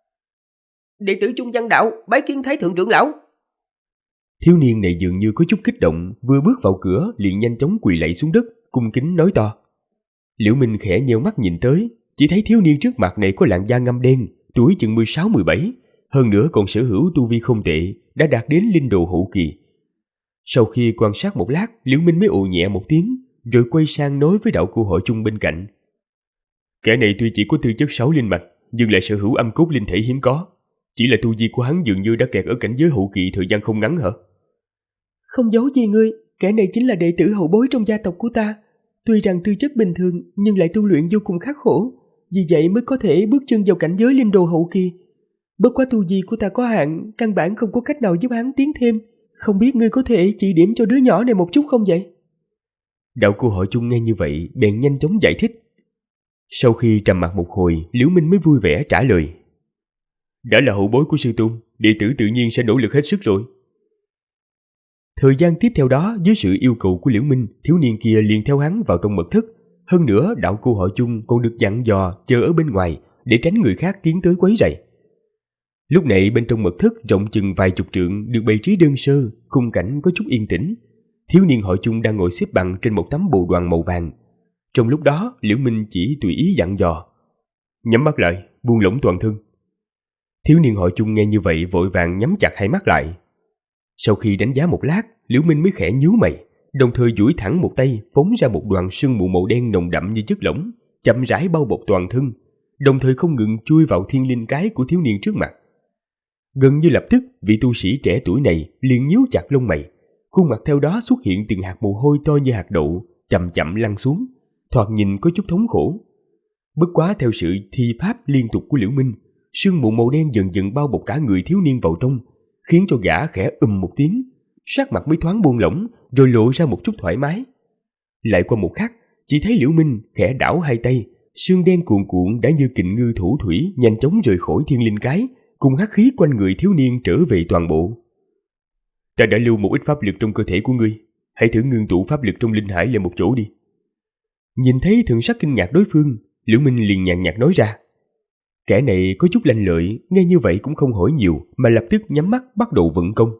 Đệ tử Chung Văn Đạo bái kiến Thái thượng trưởng lão. Thiếu niên này dường như có chút kích động, vừa bước vào cửa liền nhanh chóng quỳ lạy xuống đất, cung kính nói to. Liễu Minh khẽ nheo mắt nhìn tới, chỉ thấy thiếu niên trước mặt này có làn da ngăm đen, tuổi chừng 16-17, hơn nữa còn sở hữu tu vi không tệ, đã đạt đến linh đồ hậu kỳ. Sau khi quan sát một lát, Liễu Minh mới ồ nhẹ một tiếng, rồi quay sang nói với đạo cô họ Chung bên cạnh. Kẻ này tuy chỉ có tư chất 6 linh mạch, nhưng lại sở hữu âm cốt linh thể hiếm có. Chỉ là tu vi của hắn dường như đã kẹt ở cảnh giới hậu kỳ thời gian không ngắn hả? Không giấu gì ngươi, kẻ này chính là đệ tử hậu bối trong gia tộc của ta. Tuy rằng tư chất bình thường nhưng lại tu luyện vô cùng khắc khổ, vì vậy mới có thể bước chân vào cảnh giới linh đồ hậu kỳ. Bất quá tu vi của ta có hạn, căn bản không có cách nào giúp hắn tiến thêm. Không biết ngươi có thể chỉ điểm cho đứa nhỏ này một chút không vậy? Đạo cô họ Chung nghe như vậy, bèn nhanh chóng giải thích. Sau khi trầm mặc một hồi, Liễu Minh mới vui vẻ trả lời. Đã là hậu bối của sư tôn, đệ tử tự nhiên sẽ nỗ lực hết sức rồi. Thời gian tiếp theo đó, dưới sự yêu cầu của Liễu Minh, thiếu niên kia liền theo hắn vào trong mật thất. Hơn nữa, đạo cô họ Chung còn được dặn dò chờ ở bên ngoài để tránh người khác tiến tới quấy rầy. Lúc này bên trong mật thất rộng chừng vài chục trượng được bày trí đơn sơ, khung cảnh có chút yên tĩnh. Thiếu niên họ Chung đang ngồi xếp bằng trên một tấm bồ đoàn màu vàng. Trong lúc đó, Liễu Minh chỉ tùy ý dặn dò. Nhắm mắt lại, buông lỏng toàn thân. Thiếu niên họ Chung nghe như vậy vội vàng nhắm chặt hai mắt lại. Sau khi đánh giá một lát, Liễu Minh mới khẽ nhíu mày, đồng thời duỗi thẳng một tay phóng ra một đoàn sương mù màu đen nồng đậm như chất lỏng, chậm rãi bao bọc toàn thân, đồng thời không ngừng chui vào thiên linh cái của thiếu niên trước mặt. Gần như lập tức, vị tu sĩ trẻ tuổi này liền nhíu chặt lông mày, khuôn mặt theo đó xuất hiện từng hạt mồ hôi to như hạt đậu, chậm chậm lăn xuống, thoạt nhìn có chút thống khổ. Bất quá theo sự thi pháp liên tục của Liễu Minh, sương mù màu đen dần dần bao bọc cả người thiếu niên vào trong, khiến cho gã khẽ một tiếng, sắc mặt mới thoáng buông lỏng, rồi lộ ra một chút thoải mái. Lại qua một khắc, chỉ thấy Liễu Minh khẽ đảo hai tay, sương đen cuồn cuộn đã như kình ngư thủ thủy nhanh chóng rời khỏi thiên linh cái, cùng hắc khí quanh người thiếu niên trở về toàn bộ. Ta đã lưu một ít pháp lực trong cơ thể của ngươi, hãy thử ngưng tụ pháp lực trong linh hải lên một chỗ đi. Nhìn thấy thần sắc kinh ngạc đối phương, Liễu Minh liền nhàn nhạt nói ra. Kẻ này có chút lanh lợi, nghe như vậy cũng không hỏi nhiều mà lập tức nhắm mắt bắt đầu vận công.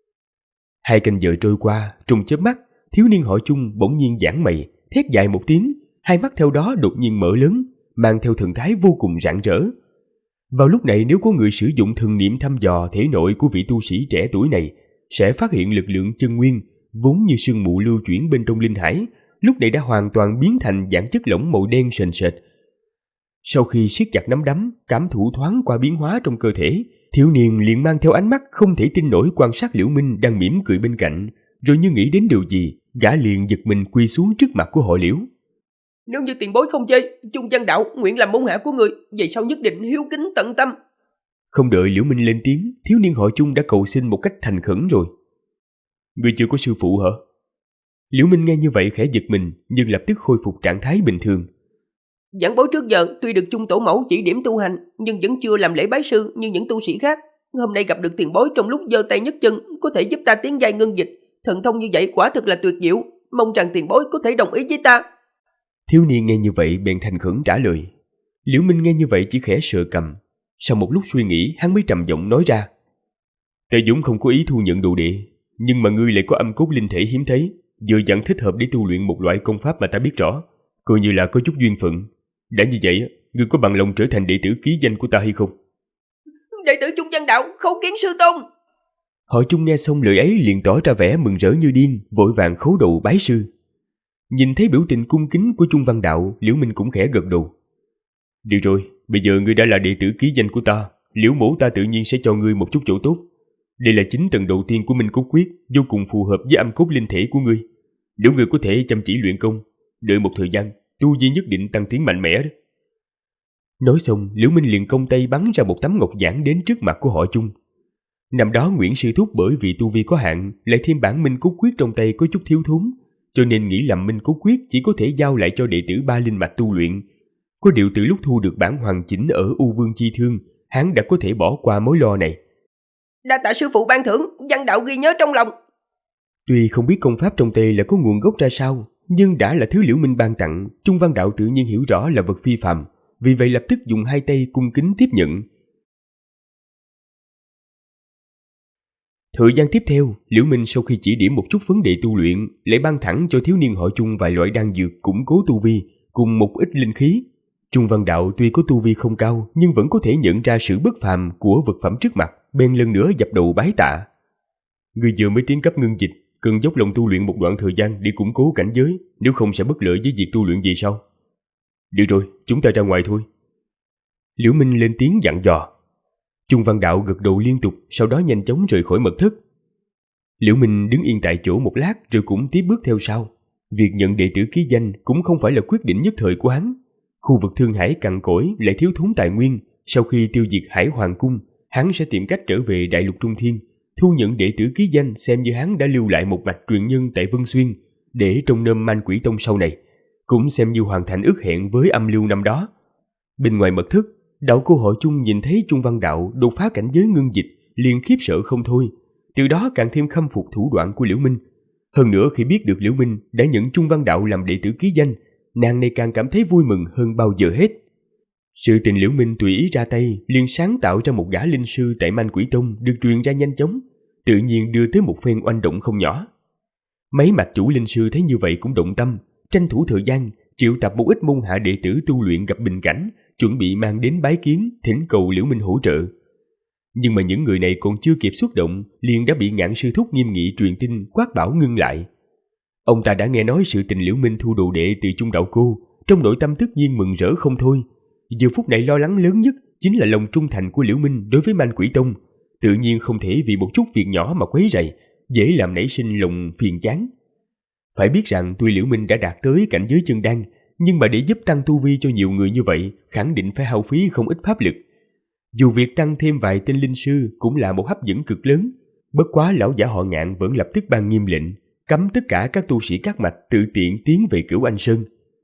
2 canh giờ trôi qua, trong chớp mắt, thiếu niên họ Chung bỗng nhiên giãn mày, thét dài một tiếng, hai mắt theo đó đột nhiên mở lớn, mang theo thần thái vô cùng rạng rỡ. Vào lúc này nếu có người sử dụng thần niệm thăm dò thể nội của vị tu sĩ trẻ tuổi này, sẽ phát hiện lực lượng chân nguyên vốn như sương mù lưu chuyển bên trong linh hải, lúc này đã hoàn toàn biến thành dạng chất lỏng màu đen sền sệt. Sau khi siết chặt nắm đấm, cảm thụ thoáng qua biến hóa trong cơ thể, thiếu niên liền mang theo ánh mắt không thể tin nổi quan sát Liễu Minh đang mỉm cười bên cạnh, rồi như nghĩ đến điều gì, gã liền giật mình quỳ xuống trước mặt của họ Liễu. Nếu như tiền bối không chê, Chung Văn Đạo nguyện làm môn hạ của người, vậy sau nhất định hiếu kính tận tâm. Không đợi Liễu Minh lên tiếng, thiếu niên họ Chung đã cầu xin một cách thành khẩn rồi. Ngươi chưa có sư phụ hả? Liễu Minh nghe như vậy khẽ giật mình, nhưng lập tức khôi phục trạng thái bình thường. Giảng bối trước giờ tuy được Chung tổ mẫu chỉ điểm tu hành, nhưng vẫn chưa làm lễ bái sư như những tu sĩ khác. Hôm nay gặp được tiền bối trong lúc giơ tay nhấc chân, có thể giúp ta tiến giai ngưng dịch, thần thông như vậy quả thực là tuyệt diệu, mong rằng tiền bối có thể đồng ý với ta. Thiếu niên nghe như vậy bèn thành khẩn trả lời. Liễu Minh nghe như vậy chỉ khẽ sờ cằm. Sau một lúc suy nghĩ, hắn mới trầm giọng nói ra. Ta vốn không có ý thu nhận đồ đệ, nhưng mà ngươi lại có âm cốt linh thể hiếm thấy, vừa dặn thích hợp để tu luyện một loại công pháp mà ta biết rõ, coi như là có chút duyên phận. Đã như vậy, ngươi có bằng lòng trở thành đệ tử ký danh của ta hay không? đệ tử Trung Văn Đạo khấu kiến sư tôn. Họ Chung nghe xong lời ấy liền tỏ ra vẻ mừng rỡ như điên, vội vàng khấu đầu bái sư. Nhìn thấy biểu tình cung kính của Trung Văn Đạo, Liễu Minh cũng khẽ gật đầu. Được rồi, bây giờ ngươi đã là đệ tử ký danh của ta, Liễu mẫu ta tự nhiên sẽ cho ngươi một chút chỗ tốt. Đây là chính tầng đầu tiên của Minh Cốt Quyết, vô cùng phù hợp với âm cốt linh thể của ngươi. Nếu ngươi có thể chăm chỉ luyện công, đợi một thời gian, tu vi nhất định tăng tiến mạnh mẽ đó. Nói xong, Liễu Minh liền cong tay bắn ra một tấm ngọc giản đến trước mặt của họ Chung. Năm đó Nguyễn sư thúc bởi vì tu vi có hạn, lại thêm bản Minh Cốt Quyết trong tay có chút thiếu thốn, cho nên nghĩ làm Minh Cốt Quyết chỉ có thể giao lại cho đệ tử ba linh mạch tu luyện. Có điều từ lúc thu được bản hoàn chỉnh ở U Vương Chi Thương, hắn đã có thể bỏ qua mối lo này. Đa tạ sư phụ ban thưởng, Văn Đạo ghi nhớ trong lòng. Tuy không biết công pháp trong tay là có nguồn gốc ra sao, nhưng đã là thứ Liễu Minh ban tặng, Trung Văn Đạo tự nhiên hiểu rõ là vật phi phàm, vì vậy lập tức dùng hai tay cung kính tiếp nhận. Thời gian tiếp theo, Liễu Minh sau khi chỉ điểm một chút vấn đề tu luyện, lại ban thẳng cho thiếu niên họ Chung vài loại đan dược củng cố tu vi, cùng một ít linh khí. Trung Văn Đạo tuy có tu vi không cao, nhưng vẫn có thể nhận ra sự bất phàm của vật phẩm trước mặt, bèn lần nữa dập đầu bái tạ. Người vừa mới tiến cấp ngưng dịch, cần dốc lòng tu luyện một đoạn thời gian để củng cố cảnh giới, nếu không sẽ bất lợi với việc tu luyện gì sau. Được rồi, chúng ta ra ngoài thôi. Liễu Minh lên tiếng dặn dò. Trung Văn Đạo gật đầu liên tục, sau đó nhanh chóng rời khỏi mật thất. Liễu Minh đứng yên tại chỗ một lát rồi cũng tiếp bước theo sau. Việc nhận đệ tử ký danh cũng không phải là quyết định nhất thời của hắn. Khu vực Thương Hải cằn cỗi lại thiếu thốn tài nguyên, sau khi tiêu diệt Hải Hoàng Cung, hắn sẽ tìm cách trở về Đại Lục Trung Thiên, thu nhận đệ tử ký danh xem như hắn đã lưu lại một mạch truyền nhân tại Vân Xuyên, để trông nom Man Quỷ Tông sau này, cũng xem như hoàn thành ước hẹn với âm lưu năm đó. Bên ngoài mật thất, đạo cô họ Chung nhìn thấy Trung Văn Đạo đột phá cảnh giới ngưng dịch, liền khiếp sợ không thôi, từ đó càng thêm khâm phục thủ đoạn của Liễu Minh. Hơn nữa khi biết được Liễu Minh đã nhận Trung Văn Đạo làm đệ tử ký danh, nàng này càng cảm thấy vui mừng hơn bao giờ hết. Sự tình Liễu Minh tùy ý ra tay, liền sáng tạo ra một gã linh sư tại Man Quỷ Tông được truyền ra nhanh chóng, tự nhiên đưa tới một phen oanh động không nhỏ. Mấy mạch chủ linh sư thấy như vậy cũng động tâm, tranh thủ thời gian triệu tập một ít môn hạ đệ tử tu luyện gặp bình cảnh, chuẩn bị mang đến bái kiến, thỉnh cầu Liễu Minh hỗ trợ. Nhưng mà những người này còn chưa kịp xuất động, liền đã bị Ngạn sư thúc nghiêm nghị truyền tin quát bảo ngưng lại. Ông ta đã nghe nói sự tình Liễu Minh thu đồ đệ từ Trung đạo cô, trong nội tâm tất nhiên mừng rỡ không thôi. Giờ phút này lo lắng lớn nhất chính là lòng trung thành của Liễu Minh đối với Man Quỷ Tông, tự nhiên không thể vì một chút việc nhỏ mà quấy rầy, dễ làm nảy sinh lòng phiền chán. Phải biết rằng tuy Liễu Minh đã đạt tới cảnh giới chân đan, nhưng mà để giúp tăng tu vi cho nhiều người như vậy, khẳng định phải hao phí không ít pháp lực. Dù việc tăng thêm vài tên linh sư cũng là một hấp dẫn cực lớn, bất quá lão giả họ Ngạn vẫn lập tức ban nghiêm lệnh, cấm tất cả các tu sĩ các mạch tự tiện tiến về Cửu Anh Sơn.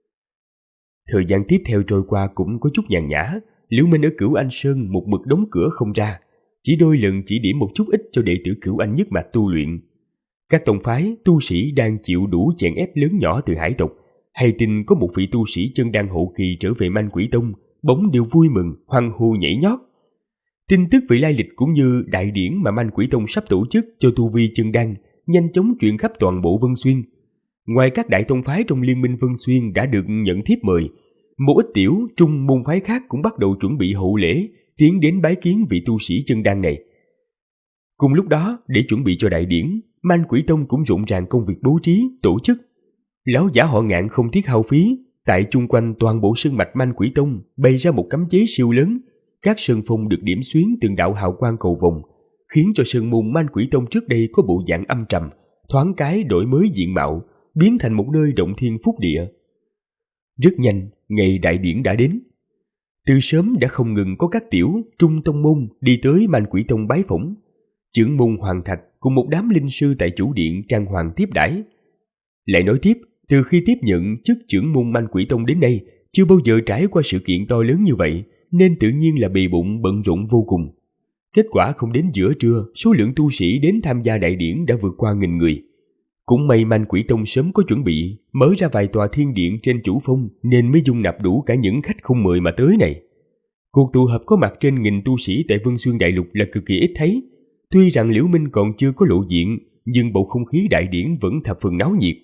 Thời gian tiếp theo trôi qua cũng có chút nhàn nhã, Liễu Minh ở Cửu Anh Sơn một mực đóng cửa không ra, chỉ đôi lần chỉ điểm một chút ít cho đệ tử Cửu Anh nhất mạch tu luyện. Các tông phái, tu sĩ đang chịu đủ chèn ép lớn nhỏ từ hải tộc, hay tin có một vị tu sĩ chân đan hậu kỳ trở về Man Quỷ Tông, bỗng đều vui mừng, hoan hô nhảy nhót. Tin tức về lai lịch cũng như đại điển mà Man Quỷ Tông sắp tổ chức cho tu vi chân đan nhanh chóng truyền khắp toàn bộ Vân Xuyên. Ngoài các đại tông phái trong liên minh Vân Xuyên đã được nhận thiếp mời, một ít tiểu trung môn phái khác cũng bắt đầu chuẩn bị hậu lễ, tiến đến bái kiến vị tu sĩ chân đan này. Cùng lúc đó, để chuẩn bị cho đại điển, Man Quỷ Tông cũng rộn ràng công việc bố trí, tổ chức. Lão giả họ Ngạn không tiếc hao phí, tại chung quanh toàn bộ sơn mạch Man Quỷ Tông bày ra một cấm chế siêu lớn, các sơn phong được điểm xuyến từng đạo hào quang cầu vồng, khiến cho sơn môn Man Quỷ Tông trước đây có bộ dạng âm trầm, thoáng cái đổi mới diện mạo, biến thành một nơi động thiên phúc địa. Rất nhanh, ngày đại điển đã đến. Từ sớm đã không ngừng có các tiểu, trung tông môn đi tới Man Quỷ Tông bái phỏng. Trưởng môn Hoàng Thạch cùng một đám linh sư tại chủ điện trang hoàng tiếp đãi. Lại nói tiếp, từ khi tiếp nhận chức trưởng môn Man Quỷ Tông đến nay, chưa bao giờ trải qua sự kiện to lớn như vậy, nên tự nhiên là bề bụng bận rộn vô cùng. Kết quả không đến giữa trưa, số lượng tu sĩ đến tham gia đại điển đã vượt qua 1000 người. Cũng may Man Quỷ Tông sớm có chuẩn bị, mở ra vài tòa thiên điện trên chủ phong nên mới dung nạp đủ cả những khách không mời mà tới này. Cuộc tụ họp có mặt trên 1000 tu sĩ tại Vân Xuyên Đại Lục là cực kỳ ít thấy. Tuy rằng Liễu Minh còn chưa có lộ diện, nhưng bầu không khí đại điển vẫn thập phần náo nhiệt.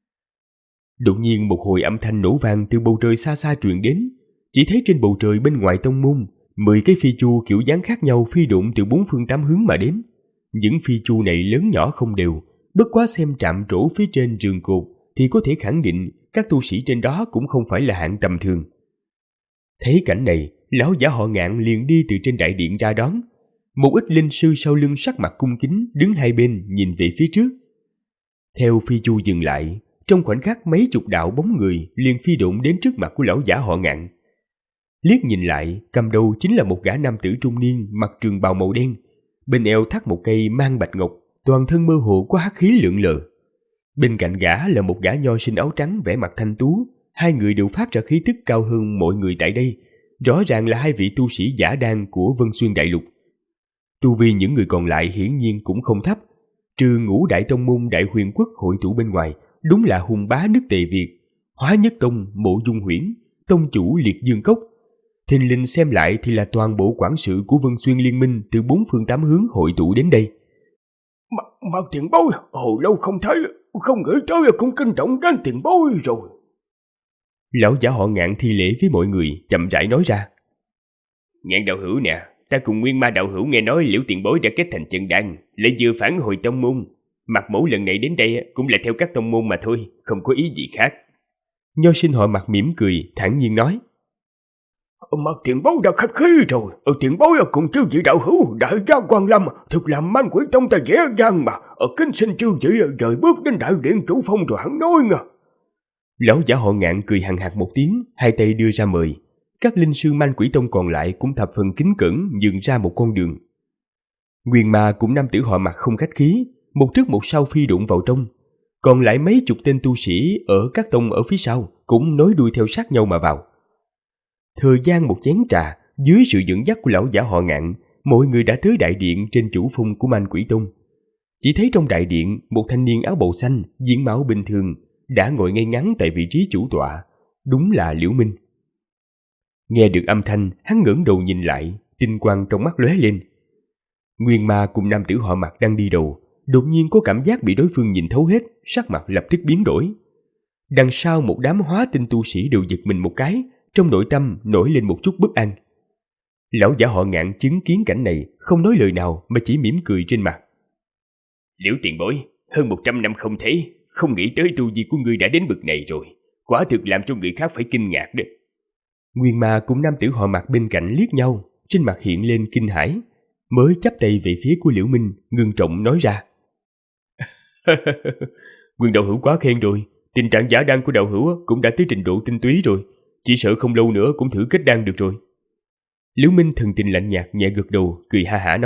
Đột nhiên một hồi âm thanh nổ vang từ bầu trời xa xa truyền đến, chỉ thấy trên bầu trời bên ngoài tông môn, 10 cái phi chu kiểu dáng khác nhau phi độn từ 4 phương 8 hướng mà đến. Những phi chu này lớn nhỏ không đều, bất quá xem trạm trổ phía trên rường cột thì có thể khẳng định các tu sĩ trên đó cũng không phải là hạng tầm thường. Thấy cảnh này, lão giả họ Ngạn liền đi từ trên đại điện ra đón. Một ít linh sư sau lưng sắc mặt cung kính đứng hai bên nhìn về phía trước. Theo phi chu dừng lại, trong khoảnh khắc mấy chục đạo bóng người liền phi độn đến trước mặt của lão giả họ Ngạn. Liếc nhìn lại, cầm đầu chính là một gã nam tử trung niên mặc trường bào màu đen, bên eo thắt một cây mang bạch ngọc, toàn thân mơ hồ có hắc khí lượn lờ. Bên cạnh gã là một gã nho sinh áo trắng vẻ mặt thanh tú, hai người đều phát ra khí tức cao hơn mọi người tại đây, rõ ràng là hai vị tu sĩ giả đan của Vân Xuyên Đại Lục. Tu vi những người còn lại hiển nhiên cũng không thấp, trừ Ngũ Đại Tông môn Đại Huyền Quốc hội tụ bên ngoài, đúng là hùng bá nước Tề Việt, Hóa Nhất Tông Mộ Dung Huyễn, tông chủ Liệt Dương Cốc. Thình lình xem lại thì là toàn bộ quản sự của Vân Xuyên Liên Minh từ 4 phương 8 hướng hội tụ đến đây. Mà tiền bối, hồi lâu không thấy, không nghĩ tới cũng kinh động đến tiền bối rồi. Lão giả họ Ngạn thi lễ với mọi người, chậm rãi nói ra. Ngạn đạo hữu nè, ta cùng Nguyên Ma đạo hữu nghe nói Liễu tiền bối đã kết thành chân đan, lại vừa phản hồi tông môn. Mặt mẫu lần này đến đây cũng là theo các tông môn mà thôi, không có ý gì khác. Nho sinh họ Mặt mỉm cười, thản nhiên nói. Mặt tiền bối đã khách khí rồi, tiền bối cùng chư vị đạo hữu đại gia Quan Lâm thực làm Man Quỷ Tông ta dễ dàng mà, kính xin chư vị rời bước đến đại điện chủ phong rồi hắn nói nha. Lão giả họ Ngạn cười hằng hạc một tiếng, hai tay đưa ra mời. Các linh sư Man Quỷ Tông còn lại cũng thập phần kính cẩn nhường ra một con đường. Nguyên Ma cũng nam tử họ Mặt không khách khí, một trước một sau phi đụng vào trong. Còn lại mấy chục tên tu sĩ ở các tông ở phía sau cũng nối đuôi theo sát nhau mà vào. Thời gian một chén trà, dưới sự dẫn dắt của lão giả họ Ngạn, mọi người đã tới đại điện trên chủ phong của Man Quỷ Tông. Chỉ thấy trong đại điện, một thanh niên áo bào xanh, diện mạo bình thường, đã ngồi ngay ngắn tại vị trí chủ tọa, đúng là Liễu Minh. Nghe được âm thanh, hắn ngẩng đầu nhìn lại, tinh quang trong mắt lóe lên. Nguyên Ma cùng nam tử họ Mặt đang đi đầu, đột nhiên có cảm giác bị đối phương nhìn thấu hết, sắc mặt lập tức biến đổi. Đằng sau một đám hóa tinh tu sĩ đều giật mình một cái, trong nội tâm nổi lên một chút bất an. Lão giả họ Ngạn chứng kiến cảnh này, không nói lời nào mà chỉ mỉm cười trên mặt. Liễu tiền bối, hơn 100 năm không thấy, không nghĩ tới tu vi của ngươi đã đến bực này rồi, quả thực làm cho người khác phải kinh ngạc đấy. Nguyên Ma cùng nam tử họ Mặt bên cạnh liếc nhau, trên mặt hiện lên kinh hãi, mới chắp tay về phía của Liễu Minh, ngưng trọng nói ra. Nguyên đạo hữu quá khen rồi, tình trạng giả đan của đạo hữu cũng đã tới trình độ tinh túy rồi, chỉ sợ không lâu nữa cũng thử kết đan được rồi. Liễu Minh thần tình lạnh nhạt nhẹ gật đầu, cười ha hả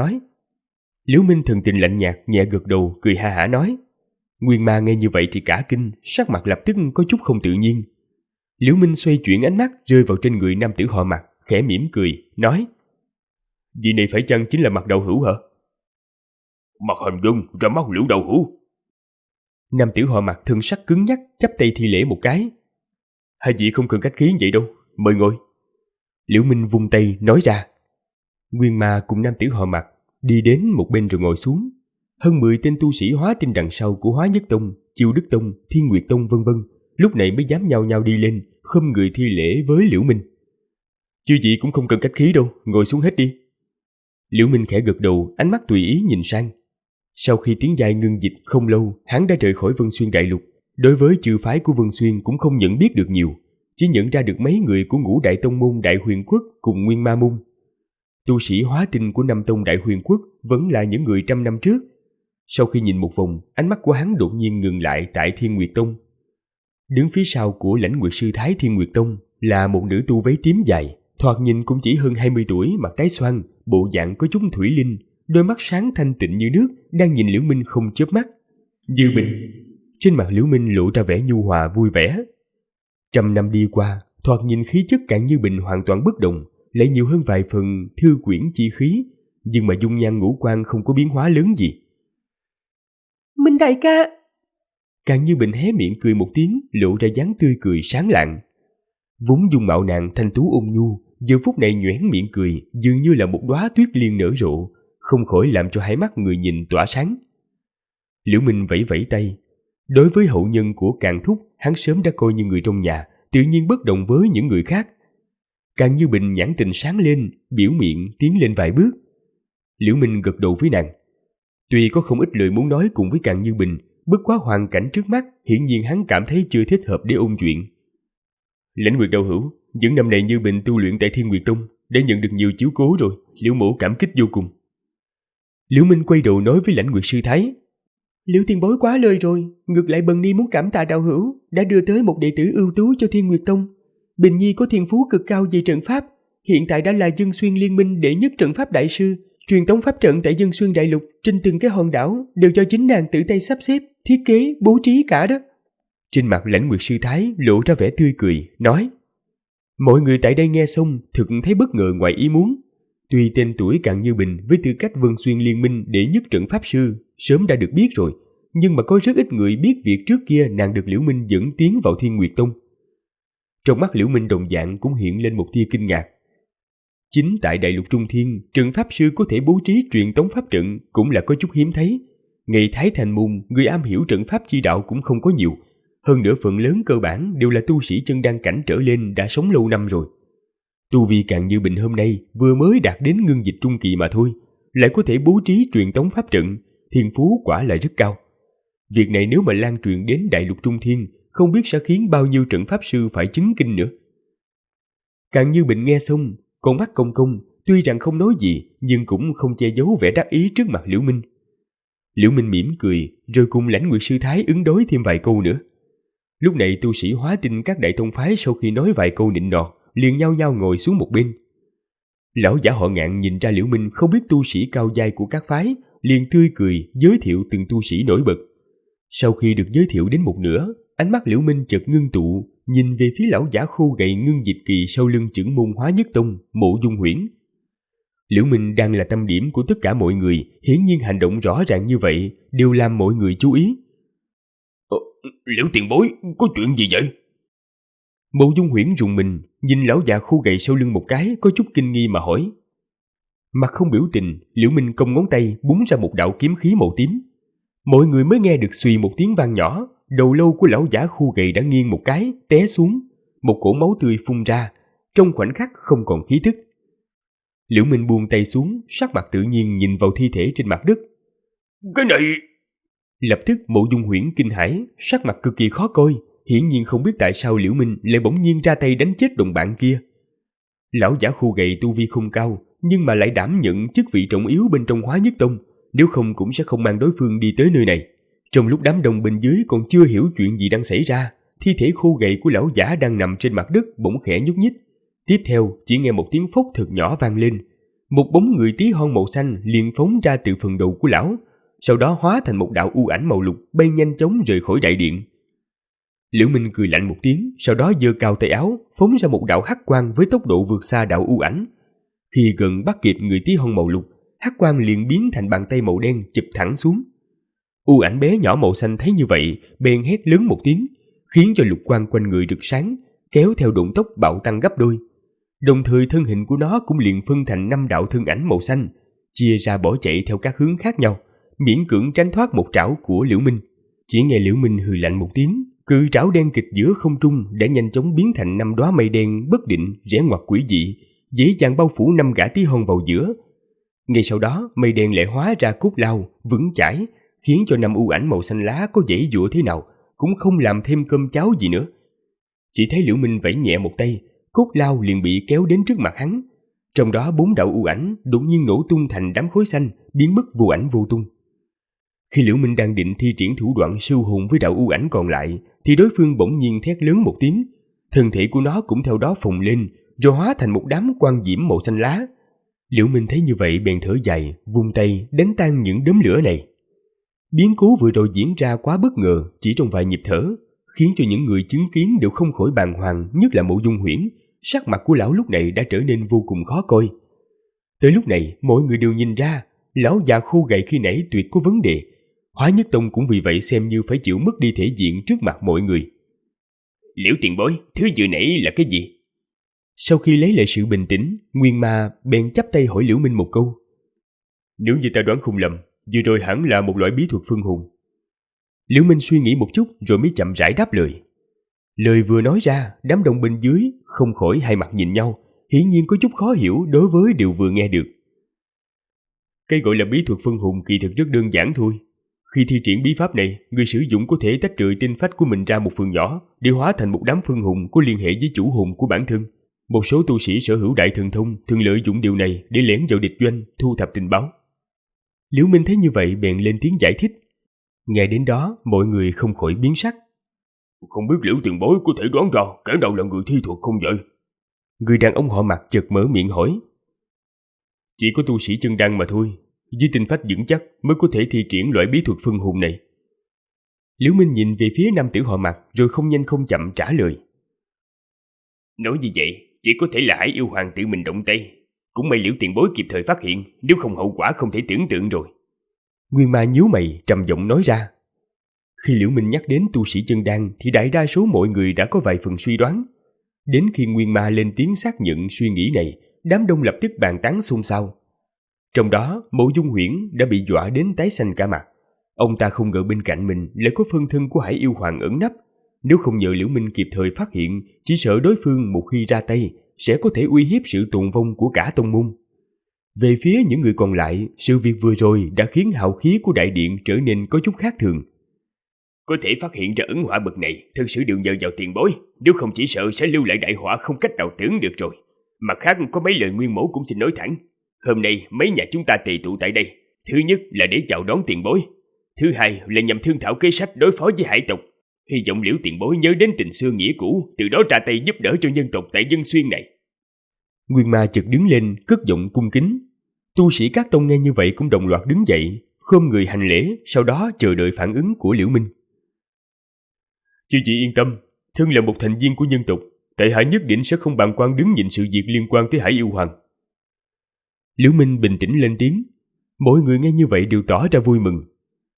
nói. Nguyên Ma nghe như vậy thì cả kinh, sắc mặt lập tức có chút không tự nhiên. Liễu Minh xoay chuyển ánh mắt rơi vào trên người nam tử họ Mặt, khẽ mỉm cười, nói. Vị này phải chăng chính là Mặt đạo hữu hả? Mặt hình dung ra mắt Liễu đạo hữu. Nam tử họ Mặt thân sắc cứng nhắc, chắp tay thi lễ một cái. Hai vị không cần khách khí vậy đâu, mời ngồi. Liễu Minh vung tay nói ra. Nguyên Ma cùng nam tử họ Mặt đi đến một bên rồi ngồi xuống. Hơn 10 tên tu sĩ hóa tinh đằng sau của Hóa Nhất Tông, Chiêu Đức Tông, Thiên Nguyệt Tông vân vân, lúc này mới dám nhao nhao đi lên, khom người thi lễ với Liễu Minh. Chư vị cũng không cần khách khí đâu, ngồi xuống hết đi. Liễu Minh khẽ gật đầu, ánh mắt tùy ý nhìn sang. Sau khi tiếng giai ngưng dịch không lâu, hắn đã rời khỏi Vân Xuyên Đại Lục. Đối với chư phái của Vân Xuyên cũng không nhận biết được nhiều, chỉ nhận ra được mấy người của Ngũ Đại Tông môn Đại Huyền Quốc cùng Nguyên Ma môn. Tu sĩ hóa tinh của năm tông Đại Huyền Quốc vẫn là những người trăm năm trước. Sau khi nhìn một vòng, ánh mắt của hắn đột nhiên ngừng lại tại Thiên Nguyệt Tông. Đứng phía sau của Lãnh Nguyệt sư thái Thiên Nguyệt Tông là một nữ tu váy tím dài, thoạt nhìn cũng chỉ hơn 20 tuổi, mặt trái xoan, bộ dạng có chút thủy linh, đôi mắt sáng thanh tịnh như nước, đang nhìn Liễu Minh không chớp mắt. Dư Bình. Trên mặt Liễu Minh lộ ra vẻ nhu hòa vui vẻ. Trăm năm đi qua, thoạt nhìn khí chất Cạn Như Bình hoàn toàn bất động, lại nhiều hơn vài phần thư quyển chi khí, nhưng mà dung nhan ngũ quan không có biến hóa lớn gì. Minh đại ca. Cạn Như Bình hé miệng cười một tiếng, lộ ra dáng tươi cười sáng lạng. Vốn dung mạo nàng thanh tú ôn nhu, giờ phút này nhoẻn miệng cười, dường như là một đóa tuyết liên nở rộ, không khỏi làm cho hai mắt người nhìn tỏa sáng. Liễu Minh vẫy vẫy tay. Đối với hậu nhân của Càn Thúc, hắn sớm đã coi như người trong nhà, tự nhiên bất đồng với những người khác. Càng Như Bình nhãn tình sáng lên, biểu miệng tiến lên vài bước. Liễu Minh gật đầu với nàng. Tuy có không ít lời muốn nói cùng với Càng Như Bình, bất quá hoàn cảnh trước mắt hiển nhiên hắn cảm thấy chưa thích hợp để ôn chuyện. Lãnh Nguyệt đạo hữu, những năm này Như Bình tu luyện tại Thiên Nguyệt Tông đã nhận được nhiều chiếu cố rồi, Liễu mỗ cảm kích vô cùng. Liễu Minh quay đầu nói với Lãnh Nguyệt sư thái: Liễu tiền bối quá lời rồi, ngược lại Bần Ni muốn cảm tạ đạo hữu đã đưa tới một đệ tử ưu tú cho Thiên Nguyệt Tông. Bình Nhi có thiên phú cực cao về trận pháp, hiện tại đã là Dân Xuyên Liên Minh đệ nhất trận pháp đại sư, truyền tống pháp trận tại Dân Xuyên Đại Lục trên từng cái hòn đảo đều do chính nàng tự tay sắp xếp, thiết kế, bố trí cả đó. Trên mặt Lãnh Nguyệt sư thái lộ ra vẻ tươi cười, nói: Mọi người tại đây nghe xong thực thấy bất ngờ ngoài ý muốn. Tuy tên tuổi Càng Như Bình với tư cách Vân Xuyên Liên Minh đệ nhất trận pháp sư sớm đã được biết rồi, nhưng mà có rất ít người biết việc trước kia nàng được Liễu Minh dẫn tiến vào Thiên Nguyệt Tông. Trong mắt Liễu Minh đồng dạng cũng hiện lên một tia kinh ngạc. Chính tại Đại Lục Trung Thiên, trận pháp sư có thể bố trí truyền tống pháp trận cũng là có chút hiếm thấy. Ngày Thái Thành Môn, người am hiểu trận pháp chi đạo cũng không có nhiều. Hơn nữa phần lớn cơ bản đều là tu sĩ chân đan cảnh trở lên đã sống lâu năm rồi. Tu vi Càng Như Bình hôm nay vừa mới đạt đến ngưng dịch trung kỳ mà thôi, lại có thể bố trí truyền tống pháp trận, thiên phú quả là rất cao. Việc này nếu mà lan truyền đến Đại Lục Trung Thiên, không biết sẽ khiến bao nhiêu trận pháp sư phải chứng kinh nữa. Càng Như Bình nghe xong, con mắt cong cong, tuy rằng không nói gì nhưng cũng không che giấu vẻ đắc ý trước mặt Liễu Minh. Liễu Minh mỉm cười, rồi cùng Lãnh Nguyệt sư thái ứng đối thêm vài câu nữa. Lúc này tu sĩ hóa tinh các đại tông phái sau khi nói vài câu nịnh nọt, liền nhao nhao ngồi xuống một bên. Lão giả họ Ngạn nhìn ra Liễu Minh không biết tu sĩ cao giai của các phái, liền tươi cười giới thiệu từng tu sĩ nổi bật. Sau khi được giới thiệu đến một nửa, ánh mắt Liễu Minh chợt ngưng tụ, nhìn về phía lão giả khô gầy ngưng dịch kỳ sau lưng trưởng môn Hóa Nhất Tông, Mộ Dung Huyễn. Liễu Minh đang là tâm điểm của tất cả mọi người, hiển nhiên hành động rõ ràng như vậy đều làm mọi người chú ý. Liễu tiền bối, có chuyện gì vậy? Mộ Dung Huyễn rùng mình, nhìn lão già khô gầy sau lưng một cái, có chút kinh nghi mà hỏi. Mặt không biểu tình, Liễu Minh cong ngón tay búng ra một đạo kiếm khí màu tím. Mọi người mới nghe được xùy một tiếng vang nhỏ, đầu lâu của lão giả khô gầy đã nghiêng một cái, té xuống, một cỗ máu tươi phun ra, trong khoảnh khắc không còn khí tức. Liễu Minh buông tay xuống, sắc mặt tự nhiên nhìn vào thi thể trên mặt đất. Cái này... Lập tức Mộ Dung Huyễn kinh hãi, sắc mặt cực kỳ khó coi, hiển nhiên không biết tại sao Liễu Minh lại bỗng nhiên ra tay đánh chết đồng bạn kia. Lão giả khô gầy tu vi không cao, nhưng mà lại đảm nhận chức vị trọng yếu bên trong Hóa Nhất Tông, nếu không cũng sẽ không mang đối phương đi tới nơi này. Trong lúc đám đông bên dưới còn chưa hiểu chuyện gì đang xảy ra, thi thể khô gầy của lão giả đang nằm trên mặt đất bỗng khẽ nhúc nhích. Tiếp theo chỉ nghe một tiếng phốc thật nhỏ vang lên, một bóng người tí hon màu xanh liền phóng ra từ phần đầu của lão, sau đó hóa thành một đạo u ảnh màu lục bay nhanh chóng rời khỏi đại điện. Liễu Minh cười lạnh một tiếng, sau đó giơ cao tay áo phóng ra một đạo hắc quang với tốc độ vượt xa đạo u ảnh. Khi gần bắt kịp người tí hon màu lục, hắc quang liền biến thành bàn tay màu đen chụp thẳng xuống. U ảnh bé nhỏ màu xanh thấy như vậy, bèn hét lớn một tiếng, khiến cho lục quang quanh người rực sáng, kéo theo độ tốc bạo tăng gấp đôi. Đồng thời thân hình của nó cũng liền phân thành 5 đạo thân ảnh màu xanh, chia ra bỏ chạy theo các hướng khác nhau, miễn cưỡng tránh thoát một trảo của Liễu Minh. Chỉ nghe Liễu Minh hừ lạnh một tiếng, cự trảo đen kịch giữa không trung đã nhanh chóng biến thành 5 đóa mây đen bất định rẽ ngoặt quỷ dị, dễ dàng bao phủ 5 gã tí hon vào giữa. Ngay sau đó, mây đen lại hóa ra cốt lao vững chãi, khiến cho 5 u ảnh màu xanh lá có giãy giụa thế nào cũng không làm thêm cơm cháo gì nữa. Chỉ thấy Liễu Minh vẫy nhẹ một tay, cốt lao liền bị kéo đến trước mặt hắn. Trong đó 4 đạo u ảnh đột nhiên nổ tung thành đám khói xanh, biến mất vô ảnh vô tung. Khi Liễu Minh đang định thi triển thủ đoạn siêu hồn với đạo u ảnh còn lại, thì đối phương bỗng nhiên thét lớn một tiếng, thân thể của nó cũng theo đó phồng lên, rồi hóa thành một đám quang diễm màu xanh lá. Liễu Minh thấy như vậy bèn thở dài, vung tay đánh tan những đốm lửa này. Biến cố vừa rồi diễn ra quá bất ngờ, chỉ trong vài nhịp thở, khiến cho những người chứng kiến đều không khỏi bàng hoàng, nhất là Mộ Dung Huyễn. Sắc mặt của lão lúc này đã trở nên vô cùng khó coi. Tới lúc này, mọi người đều nhìn ra, lão già khô gầy khi nãy tuyệt có vấn đề. Hóa Nhất Tông cũng vì vậy xem như phải chịu mất đi thể diện trước mặt mọi người. Liễu tiền bối, thứ vừa nãy là cái gì? Sau khi lấy lại sự bình tĩnh, Nguyên Ma bèn chắp tay hỏi Liễu Minh một câu. Nếu như ta đoán không lầm, vừa rồi hẳn là một loại bí thuật phân hồn. Liễu Minh suy nghĩ một chút rồi mới chậm rãi đáp lời. Lời vừa nói ra, đám đông bên dưới không khỏi hai mặt nhìn nhau, hiển nhiên có chút khó hiểu đối với điều vừa nghe được. Cái gọi là bí thuật phân hồn kỳ thực rất đơn giản thôi. Khi thi triển bí pháp này, người sử dụng có thể tách rời tinh phách của mình ra một phần nhỏ để hóa thành một đám phân hồn có liên hệ với chủ hồn của bản thân. Một số tu sĩ sở hữu đại thần thông thường lợi dụng điều này để lẻn vào địch doanh, thu thập tình báo. Liễu Minh thấy như vậy bèn lên tiếng giải thích. Nghe đến đó, mọi người không khỏi biến sắc. Không biết Liễu tiền bối có thể đoán ra kẻ nào là người thi thuật không vậy? Người đàn ông họ Mạc chợt mở miệng hỏi. Chỉ có tu sĩ chân đăng mà thôi, với tinh phách vững chắc mới có thể thi triển loại bí thuật phân hồn này. Liễu Minh nhìn về phía nam tử họ Mạc rồi không nhanh không chậm trả lời. Nói như vậy, chỉ có thể là Hải Yêu Hoàng tự mình động tay. Cũng may Liễu tiền bối kịp thời phát hiện, nếu không hậu quả không thể tưởng tượng rồi. Nguyên Ma nhíu mày trầm giọng nói ra. Khi Liễu Minh nhắc đến tu sĩ chân đan thì đại đa số mọi người đã có vài phần suy đoán. Đến khi Nguyên Ma lên tiếng xác nhận suy nghĩ này, đám đông lập tức bàn tán xôn xao. Trong đó, Mộ Dung Huyễn đã bị dọa đến tái xanh cả mặt. Ông ta không ngờ bên cạnh mình lại có phân thân của Hải Yêu Hoàng ẩn nấp. Nếu không nhờ Liễu Minh kịp thời phát hiện, chỉ sợ đối phương một khi ra tay sẽ có thể uy hiếp sự tồn vong của cả tông môn. Về phía những người còn lại, sự việc vừa rồi đã khiến hào khí của đại điện trở nên có chút khác thường. Có thể phát hiện ra ẩn họa bậc này, thực sự đều nhờ vào tiền bối, nếu không chỉ sợ sẽ lưu lại đại họa không cách nào tưởng được rồi. Mặt khác có mấy lời Nguyên Mẫu cũng xin nói thẳng. Hôm nay mấy nhà chúng ta tề tụ tại đây, thứ nhất là để chào đón tiền bối, thứ hai là nhằm thương thảo kế sách đối phó với hải tộc. Hy vọng Liễu tiền bối nhớ đến tình xưa nghĩa cũ, từ đó ra tay giúp đỡ cho nhân tộc tại Dân Xuyên này. Nguyên Ma chợt đứng lên, cất giọng cung kính. Tu sĩ các tông nghe như vậy cũng đồng loạt đứng dậy, khom người hành lễ, sau đó chờ đợi phản ứng của Liễu Minh. Chư vị yên tâm, thân là một thành viên của nhân tộc, tại hạ nhất định sẽ không bàng quan đứng nhìn sự việc liên quan tới Hải Yêu Hoàng. Liễu Minh bình tĩnh lên tiếng. Mọi người nghe như vậy đều tỏ ra vui mừng.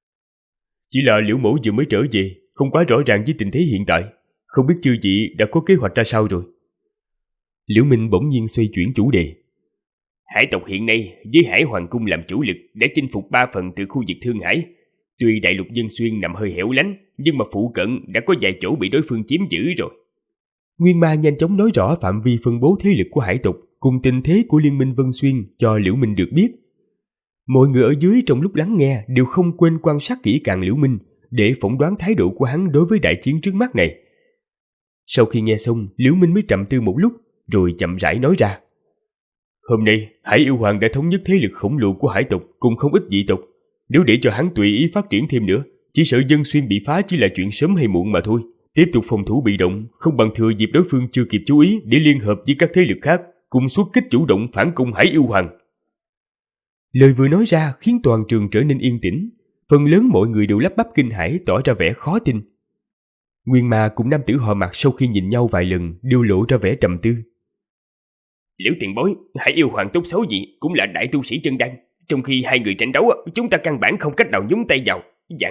Chỉ là Liễu mẫu vừa mới trở về, không quá rõ ràng với tình thế hiện tại, không biết chư vị đã có kế hoạch ra sao rồi. Liễu Minh bỗng nhiên xoay chuyển chủ đề. Hải tộc hiện nay với Hải Hoàng cung làm chủ lực để chinh phục 3 phần từ khu vực Thương Hải. Tuy đại lục Dân Xuyên nằm hơi hẻo lánh, nhưng mà phụ cận đã có vài chỗ bị đối phương chiếm giữ rồi. Nguyên Ma nhanh chóng nói rõ phạm vi phân bố thế lực của hải tộc cùng tình thế của Liên minh Vân Xuyên cho Liễu Minh được biết. Mọi người ở dưới trong lúc lắng nghe đều không quên quan sát kỹ càng Liễu Minh để phỏng đoán thái độ của hắn đối với đại chiến trước mắt này. Sau khi nghe xong, Liễu Minh mới trầm tư một lúc rồi chậm rãi nói ra. Hôm nay, Hải Yêu Hoàng đã thống nhất thế lực khổng lồ của hải tộc cùng không ít dị tộc. Nếu để cho hắn tùy ý phát triển thêm nữa, chỉ sợ Dân Xuyên bị phá chỉ là chuyện sớm hay muộn mà thôi. Tiếp tục phòng thủ bị động, không bằng thừa dịp đối phương chưa kịp chú ý để liên hợp với các thế lực khác, cùng xuất kích chủ động phản công Hải Yêu Hoàng. Lời vừa nói ra khiến toàn trường trở nên yên tĩnh. Phần lớn mọi người đều lắp bắp kinh hãi, tỏ ra vẻ khó tin. Nguyên Ma cùng nam tử họ Mạc sau khi nhìn nhau vài lần đều lộ ra vẻ trầm tư. Liễu tiền bối, Hải Yêu Hoàng tốt xấu gì cũng là đại tu sĩ chân đan. Trong khi hai người tranh đấu, chúng ta căn bản không cách nào nhúng tay vào.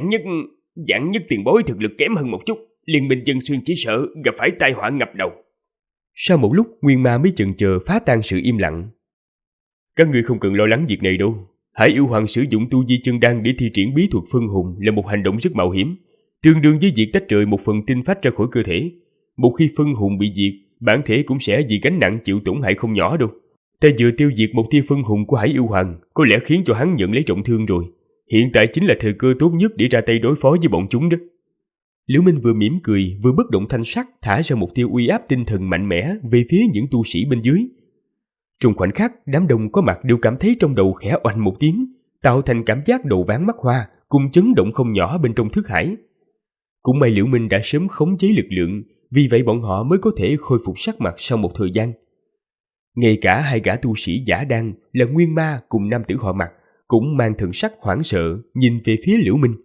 Giảng nhất tiền bối thực lực kém hơn một chút, Liên minh Dân Xuyên chỉ sợ gặp phải tai họa ngập đầu. Sau một lúc, Nguyên Ma mới chần chờ phá tan sự im lặng. Các người không cần lo lắng việc này đâu. Hải Yêu Hoàng sử dụng tu vi chân đan để thi triển bí thuật phân hồn là một hành động rất mạo hiểm, tương đương với việc tách rời một phần tinh phách ra khỏi cơ thể. Một khi phân hồn bị diệt, bản thể cũng sẽ vì gánh nặng chịu tổn hại không nhỏ đâu. Ta vừa tiêu diệt một tia phân hồn của Hải Yêu Hoàng, có lẽ khiến cho hắn nhận lấy trọng thương rồi. Hiện tại chính là thời cơ tốt nhất để ra tay đối phó với bọn chúng đó. Liễu Minh vừa mỉm cười, vừa bất động thanh sắc thả ra một tia uy áp tinh thần mạnh mẽ về phía những tu sĩ bên dưới. Trong khoảnh khắc, đám đông có mặt đều cảm thấy trong đầu khẽ oanh một tiếng, tạo thành cảm giác đầu váng mắt hoa, cùng chấn động không nhỏ bên trong thức hải. Cũng may Liễu Minh đã sớm khống chế lực lượng, vì vậy bọn họ mới có thể khôi phục sắc mặt sau một thời gian. Ngay cả hai gã tu sĩ giả đan là Nguyên Ma cùng nam tử họ Mạc cũng mang thần sắc hoảng sợ nhìn về phía Liễu Minh.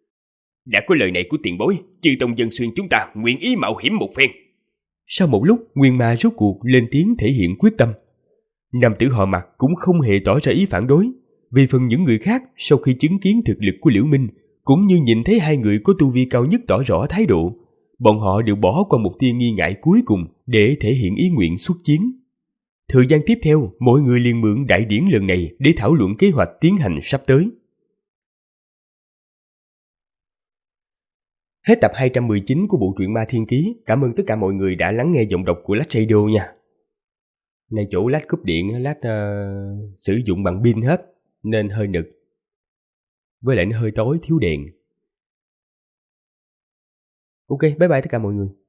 Đã có lời này của tiền bối, chư tông Dân Xuyên chúng ta nguyện ý mạo hiểm một phen. Sau một lúc, Nguyên Ma rốt cuộc lên tiếng thể hiện quyết tâm. Nam tử họ Mạc cũng không hề tỏ ra ý phản đối. Về phần những người khác, sau khi chứng kiến thực lực của Liễu Minh, cũng như nhìn thấy hai người có tu vi cao nhất tỏ rõ thái độ, bọn họ đều bỏ qua một tia nghi ngại cuối cùng để thể hiện ý nguyện xuất chiến. Thời gian tiếp theo, mọi người liền mượn đại điển lần này để thảo luận kế hoạch tiến hành sắp tới. Hết tập 219 của bộ truyện Ma Thiên Ký. Cảm ơn tất cả mọi người đã lắng nghe giọng đọc của Lách Radio nha. Này chỗ lát cúp điện, lát sử dụng bằng pin hết nên hơi nực. Với lại nó hơi tối, thiếu đèn. Ok, bye bye tất cả mọi người.